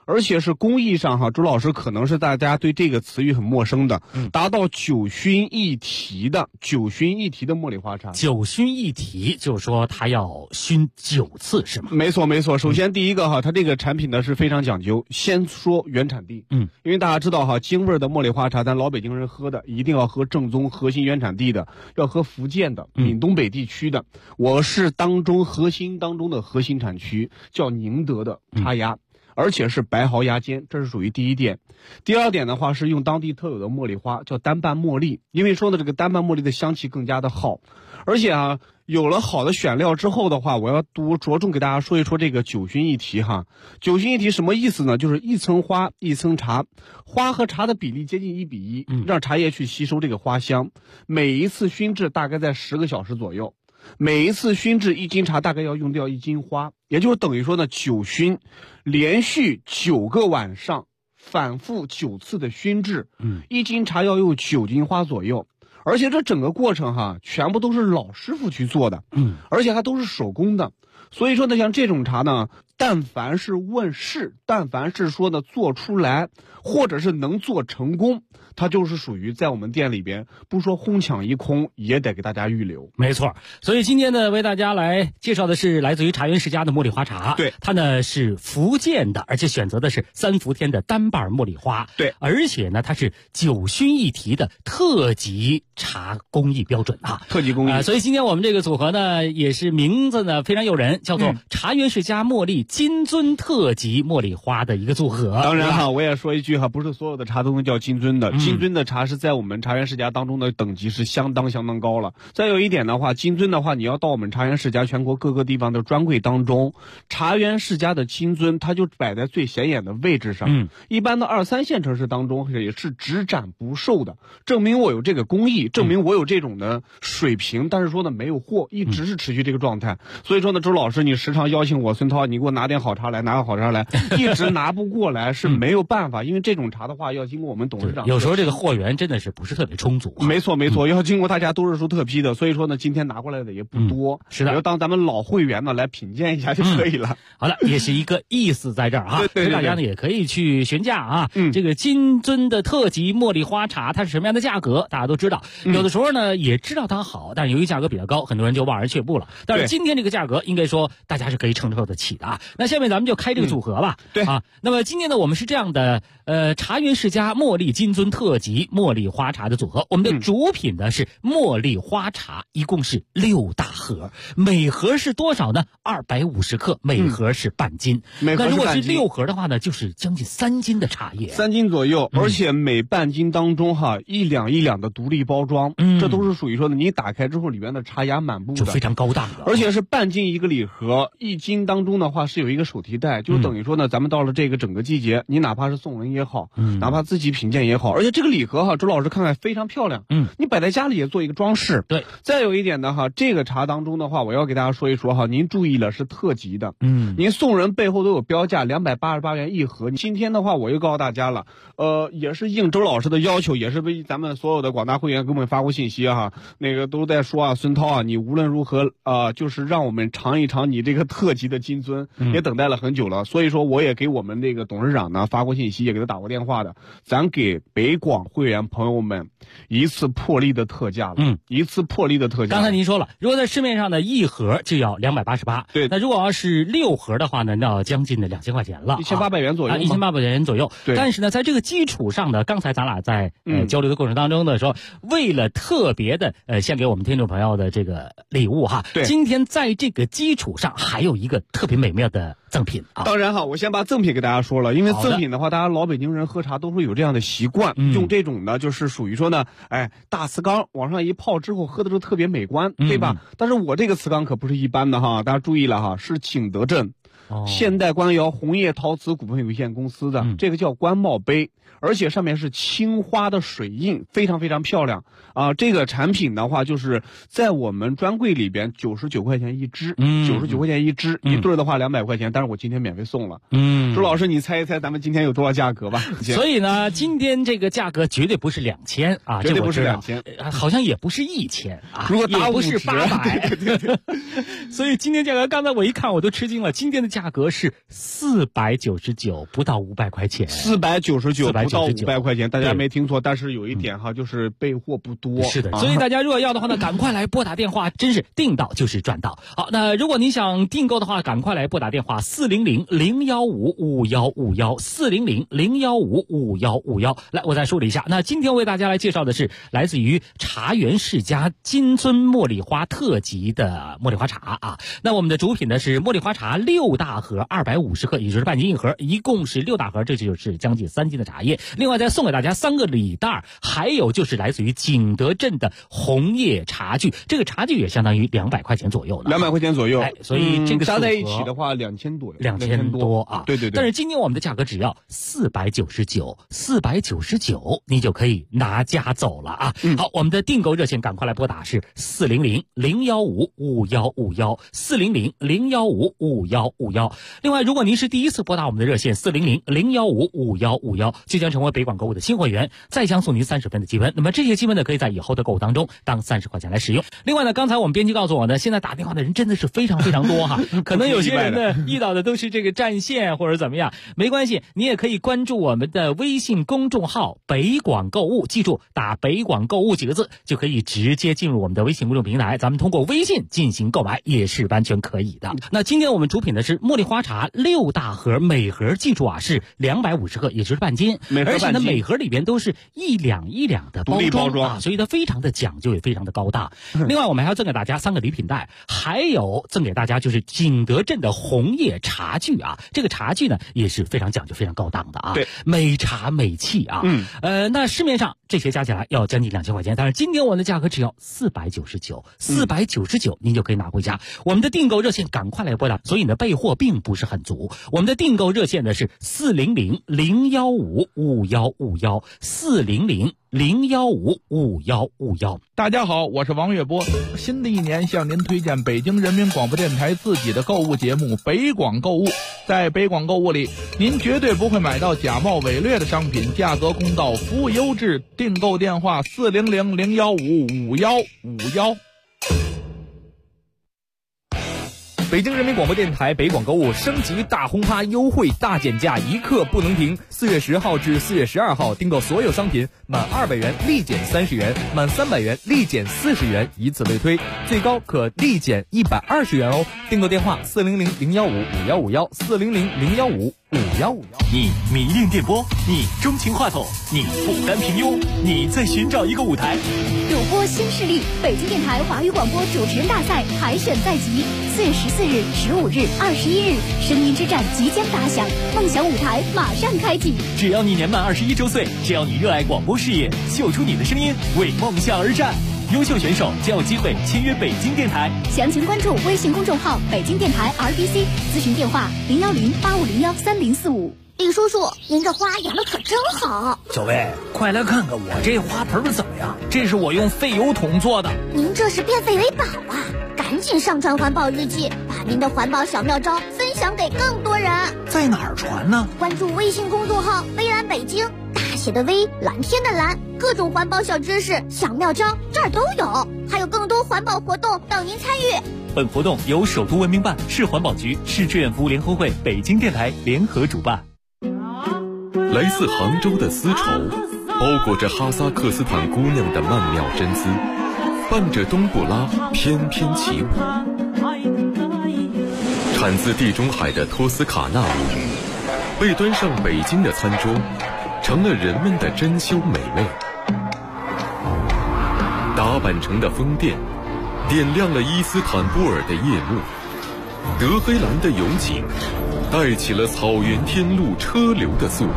而且是工艺上哈，周老师可能是大家对这个词语很陌生的，达到9熏1提的茉莉花茶。 9熏1提就是说它要熏9次是吗？ 没错没错。首先第一个哈，它这个产品呢是非常讲究。先说原产地，因为大家知道哈，京味的茉莉花茶，咱老北京人喝的一定要喝正宗核心原产地的，要喝福建的、闽东北地区的。我是核心当中的核心产区，叫宁德的茶芽。而且是白毫芽尖，这是属于第一点。第二点的话是用当地特有的茉莉花，叫单瓣茉莉，因为说呢这个单瓣茉莉的香气更加的好。而且啊，有了好的选料之后的话，我要着重给大家说一说这个9熏1提哈。9熏1提什么意思呢？就是一层花一层茶，花和茶的比例接近1比1，让茶叶去吸收这个花香。每一次熏制大概在10个小时左右。每一次熏制1斤茶大概要用掉1斤花，也就是等于说呢9熏，连续9个晚上，反复9次的熏制，1斤茶要用9斤花左右。而且这整个过程哈，全部都是老师傅去做的，而且还都是手工的。所以说呢，像这种茶呢，但凡是问世，但凡是说呢做出来，或者是能做成功，它就是属于在我们店里边，不说哄抢一空，也得给大家预留。 没错，所以今天呢，为大家来介绍的是来自于茶园世家的茉莉花茶。 对， 它呢是福建的，而且选择的是3伏天的单瓣茉莉花。 对， 而且呢，它是9熏1提的特级茶工艺标准啊， 特级工艺。 所以今天我们这个组合呢，也是名字呢非常诱人，叫做茶园世家茉莉金樽特级茉莉花的一个组合。 当然哈，我也说一句哈，不是所有的茶都能叫金樽的，金樽的茶是在我们茶园世家当中的等级是相当高了。再有一点的话，金樽的话，你要到我们茶园世家全国各个地方的专柜当中，茶园世家的金樽它就摆在最显眼的位置上。一般的2、3线城市当中也是只展不售的，证明我有这个工艺，证明我有这种的水平，但是说呢没有货，一直是持续这个状态。所以说呢，周老师你时常邀请我，孙涛你给我拿点好茶来，拿个好茶来，一直拿不过来是没有办法，因为这种茶的话要经过我们董事长， 有时候这个货源真的是不是特别充足。 没错，要经过大家都是说特批的，所以说呢，今天拿过来的也不多。 是的， 要当咱们老会员呢来品鉴一下就可以了。 好了，也是一个意思在这儿啊。 对， 大家呢也可以去询价啊。这个金樽的特级茉莉花茶，它是什么样的价格？大家都知道，有的时候呢也知道它好，但是由于价格比较高，很多人就望而却步了。但是今天这个价格，应该说大家是可以承受得起的啊。那下面咱们就开这个组合吧。 对啊，那么今天呢，我们是这样的，茶园世家茉莉金樽特级茉莉花茶的组合。我们的主品呢是茉莉花茶，一共是6大盒，每盒是多少呢？250克，每盒是半斤。那如果是6盒的话呢，就是将近3斤的茶叶 ，3斤左右。而且每半斤当中哈，1两1两的独立包装，这都是属于说呢，你打开之后里面的茶芽满布的， 就非常高档的。 而且是半斤一个礼盒，1斤当中的话是有一个手提袋，就等于说呢，咱们到了这个整个季节，你哪怕是送人也好，哪怕自己品鉴也好，而且这个礼盒哈，周老师看看非常漂亮，你摆在家里也做一个装饰。 对， 再有一点的哈，这个茶当中的话，我要给大家说一说哈，您注意了是特级的，您送人背后都有标价，288元一盒。今天的话，我又告诉大家了，也是应周老师的要求，也是为咱们所有的广大会员给我们发过信息哈，那个都在说啊，孙涛啊，你无论如何就是让我们尝一尝你这个特级的金樽，也等待了很久了，所以说我也给我们那个董事长呢发过信息，也给他打过电话的，咱给北广会员朋友们一次破例的特价了，一次破例的特价。 刚才您说了，如果在市面上的一盒就要288， 对， 那如果要是6盒的话呢，那要将近的2000块钱了 ，1800元左右 ，1800元左右。 对， 但是呢，在这个基础上呢，刚才咱俩在交流的过程当中的时候，为了特别的献给我们听众朋友的这个礼物哈， 对， 今天在这个基础上还有一个特别美妙的赠品啊。 当然哈，我先把赠品给大家说了，因为赠品的话，大家老北京人喝茶都会有这样的习惯，用这种呢，就是属于说呢，大瓷缸往上一泡之后喝的时候特别美观，对吧？但是我这个瓷缸可不是一般的哈，大家注意了哈，是景德镇现代官窑红叶陶瓷股份有限公司的，这个叫官帽杯，而且上面是青花的水印，非常非常漂亮啊！这个产品的话，就是在我们专柜里边99块钱一支，99块钱一支，一对的话200块钱，但是我今天免费送了。周老师，你猜一猜咱们今天有多少价格吧？ 所以呢，今天这个价格绝对不是2000啊， 绝对不是2000， 好像也不是1000啊， 如果打也不是800， 对。 所以今天价格，刚才我一看我都吃惊了，今天的价价格是499，不到500块钱。 499不到500块钱，大家没听错。但是有一点哈，就是备货不多。 是的，所以大家如果要的话呢，赶快来拨打电话，真是订到就是赚到。好，那如果你想订购的话，赶快来拨打电话400-015-5151，400-015-5151。来，我再说了一下，那今天为大家来介绍的是来自于茶园世家金樽茉莉花特级的茉莉花茶啊。那我们的主品呢是茉莉花茶6大盒250克，也就是半斤一盒，一共是6大盒，这就是将近3斤的茶叶。另外再送给大家3个礼袋，还有就是来自于景德镇的红叶茶具，这个茶具也相当于200块钱左右的 ，200块钱左右。 所以这个加在一起的话2000多 ，2000多啊。 对。 但是今天我们的价格只要499，你就可以拿家走了啊。好，我们的订购热线赶快来拨打是400-015-5151，400-015-5151。另外，如果您是第一次拨打我们的热线400-015-5151，就将成为北广购物的新会员，再将送您30分的积分。那么这些积分呢，可以在以后的购物当中当30块钱来使用。另外呢，刚才我们编辑告诉我呢，现在打电话的人真的是非常非常多哈，可能有些人呢遇到的都是这个占线或者怎么样，没关系，你也可以关注我们的微信公众号北广购物，记住打北广购物几个字就可以直接进入我们的微信公众平台，咱们通过微信进行购买也是完全可以的。那今天我们主品的是茉莉花茶6大盒，每盒记住啊是250克，也就是半斤，而且呢每盒里边都是1两1两的包装啊，所以它非常的讲究，也非常的高大。另外我们还要赠给大家3个礼品袋，还有赠给大家就是景德镇的红叶茶具啊，这个茶具呢也是非常讲究、非常高档的啊， 对， 美茶美器啊。那市面上这些加起来要将近2000块钱，但是今天我们的价格只要499，您就可以拿回家。我们的订购热线赶快来拨打，所以呢备货并不是很足。我们的订购热线呢是400-015-5151，400-015-5151。 大家好，我是王月波。新的一年向您推荐北京人民广播电台自己的购物节目北广购物。在北广购物里，您绝对不会买到假冒伪劣的商品，价格公道，服务优质。订购电话400-015-5151。 北京人民广播电台北广购物升级大轰趴优惠大减价，一刻不能停。4月10号至4月12号，订购所有商品满200元立减30元，满300元立减40元，以此类推，最高可立减120元哦。订购电话400-015-5151，400-015-5151。 你迷恋电波，你钟情话筒，你不甘平庸，你在寻找一个舞台。 主播新势力，北京电台华语广播主持人大赛海选在即，4月14日、15日、21日，声音之战即将打响，梦想舞台马上开启。 只要你年满21周岁，只要你热爱广播事业，秀出你的声音，为梦想而战。优秀选手将有机会签约北京电台。 详情关注微信公众号北京电台 RBC， 咨询电话010-8501-3045。李叔叔，您这花养的可真好。 小薇，快来看看我这花盆怎么样？这是我用废油桶做的。 您这是变废为宝啊！赶紧上传环保日记，把您的环保小妙招分享给更多人。 在哪儿传呢？ 关注微信公众号微蓝北京，大写的微，蓝天的蓝，各种环保小知识、小妙招这儿都有，还有更多环保活动等您参与。 本活动由首都文明办、市环保局、市志愿服务联合会、北京电台联合主办。 来自杭州的丝绸，包裹着哈萨克斯坦姑娘的曼妙真丝，伴着冬不拉翩翩起舞。产自地中海的托斯卡纳母语，被端上北京的餐桌，成了人们的珍馐美味。达坂城的风电点亮了伊斯坦布尔的夜幕，德黑兰的勇景带起了草原天路车流的速度，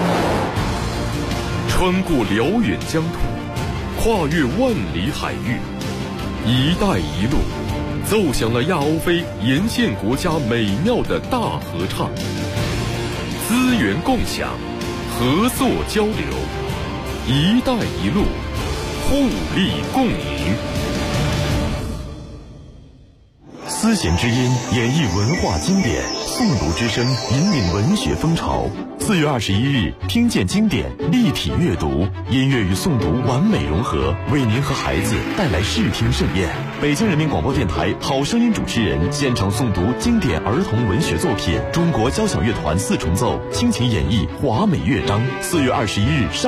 穿过辽远疆土，跨越万里海域，一带一路奏响了亚欧非沿线国家美妙的大合唱。资源共享，合作交流，一带一路，互利共赢。 思丝弦之音演绎文化经典，诵读之声引领文学风潮。4月21日，听见经典，立体阅读，音乐与诵读完美融合，为您和孩子带来视听盛宴。北京人民广播电台好声音主持人现场诵读经典儿童文学作品，中国交响乐团4重奏倾情演绎华美乐章。4月21日上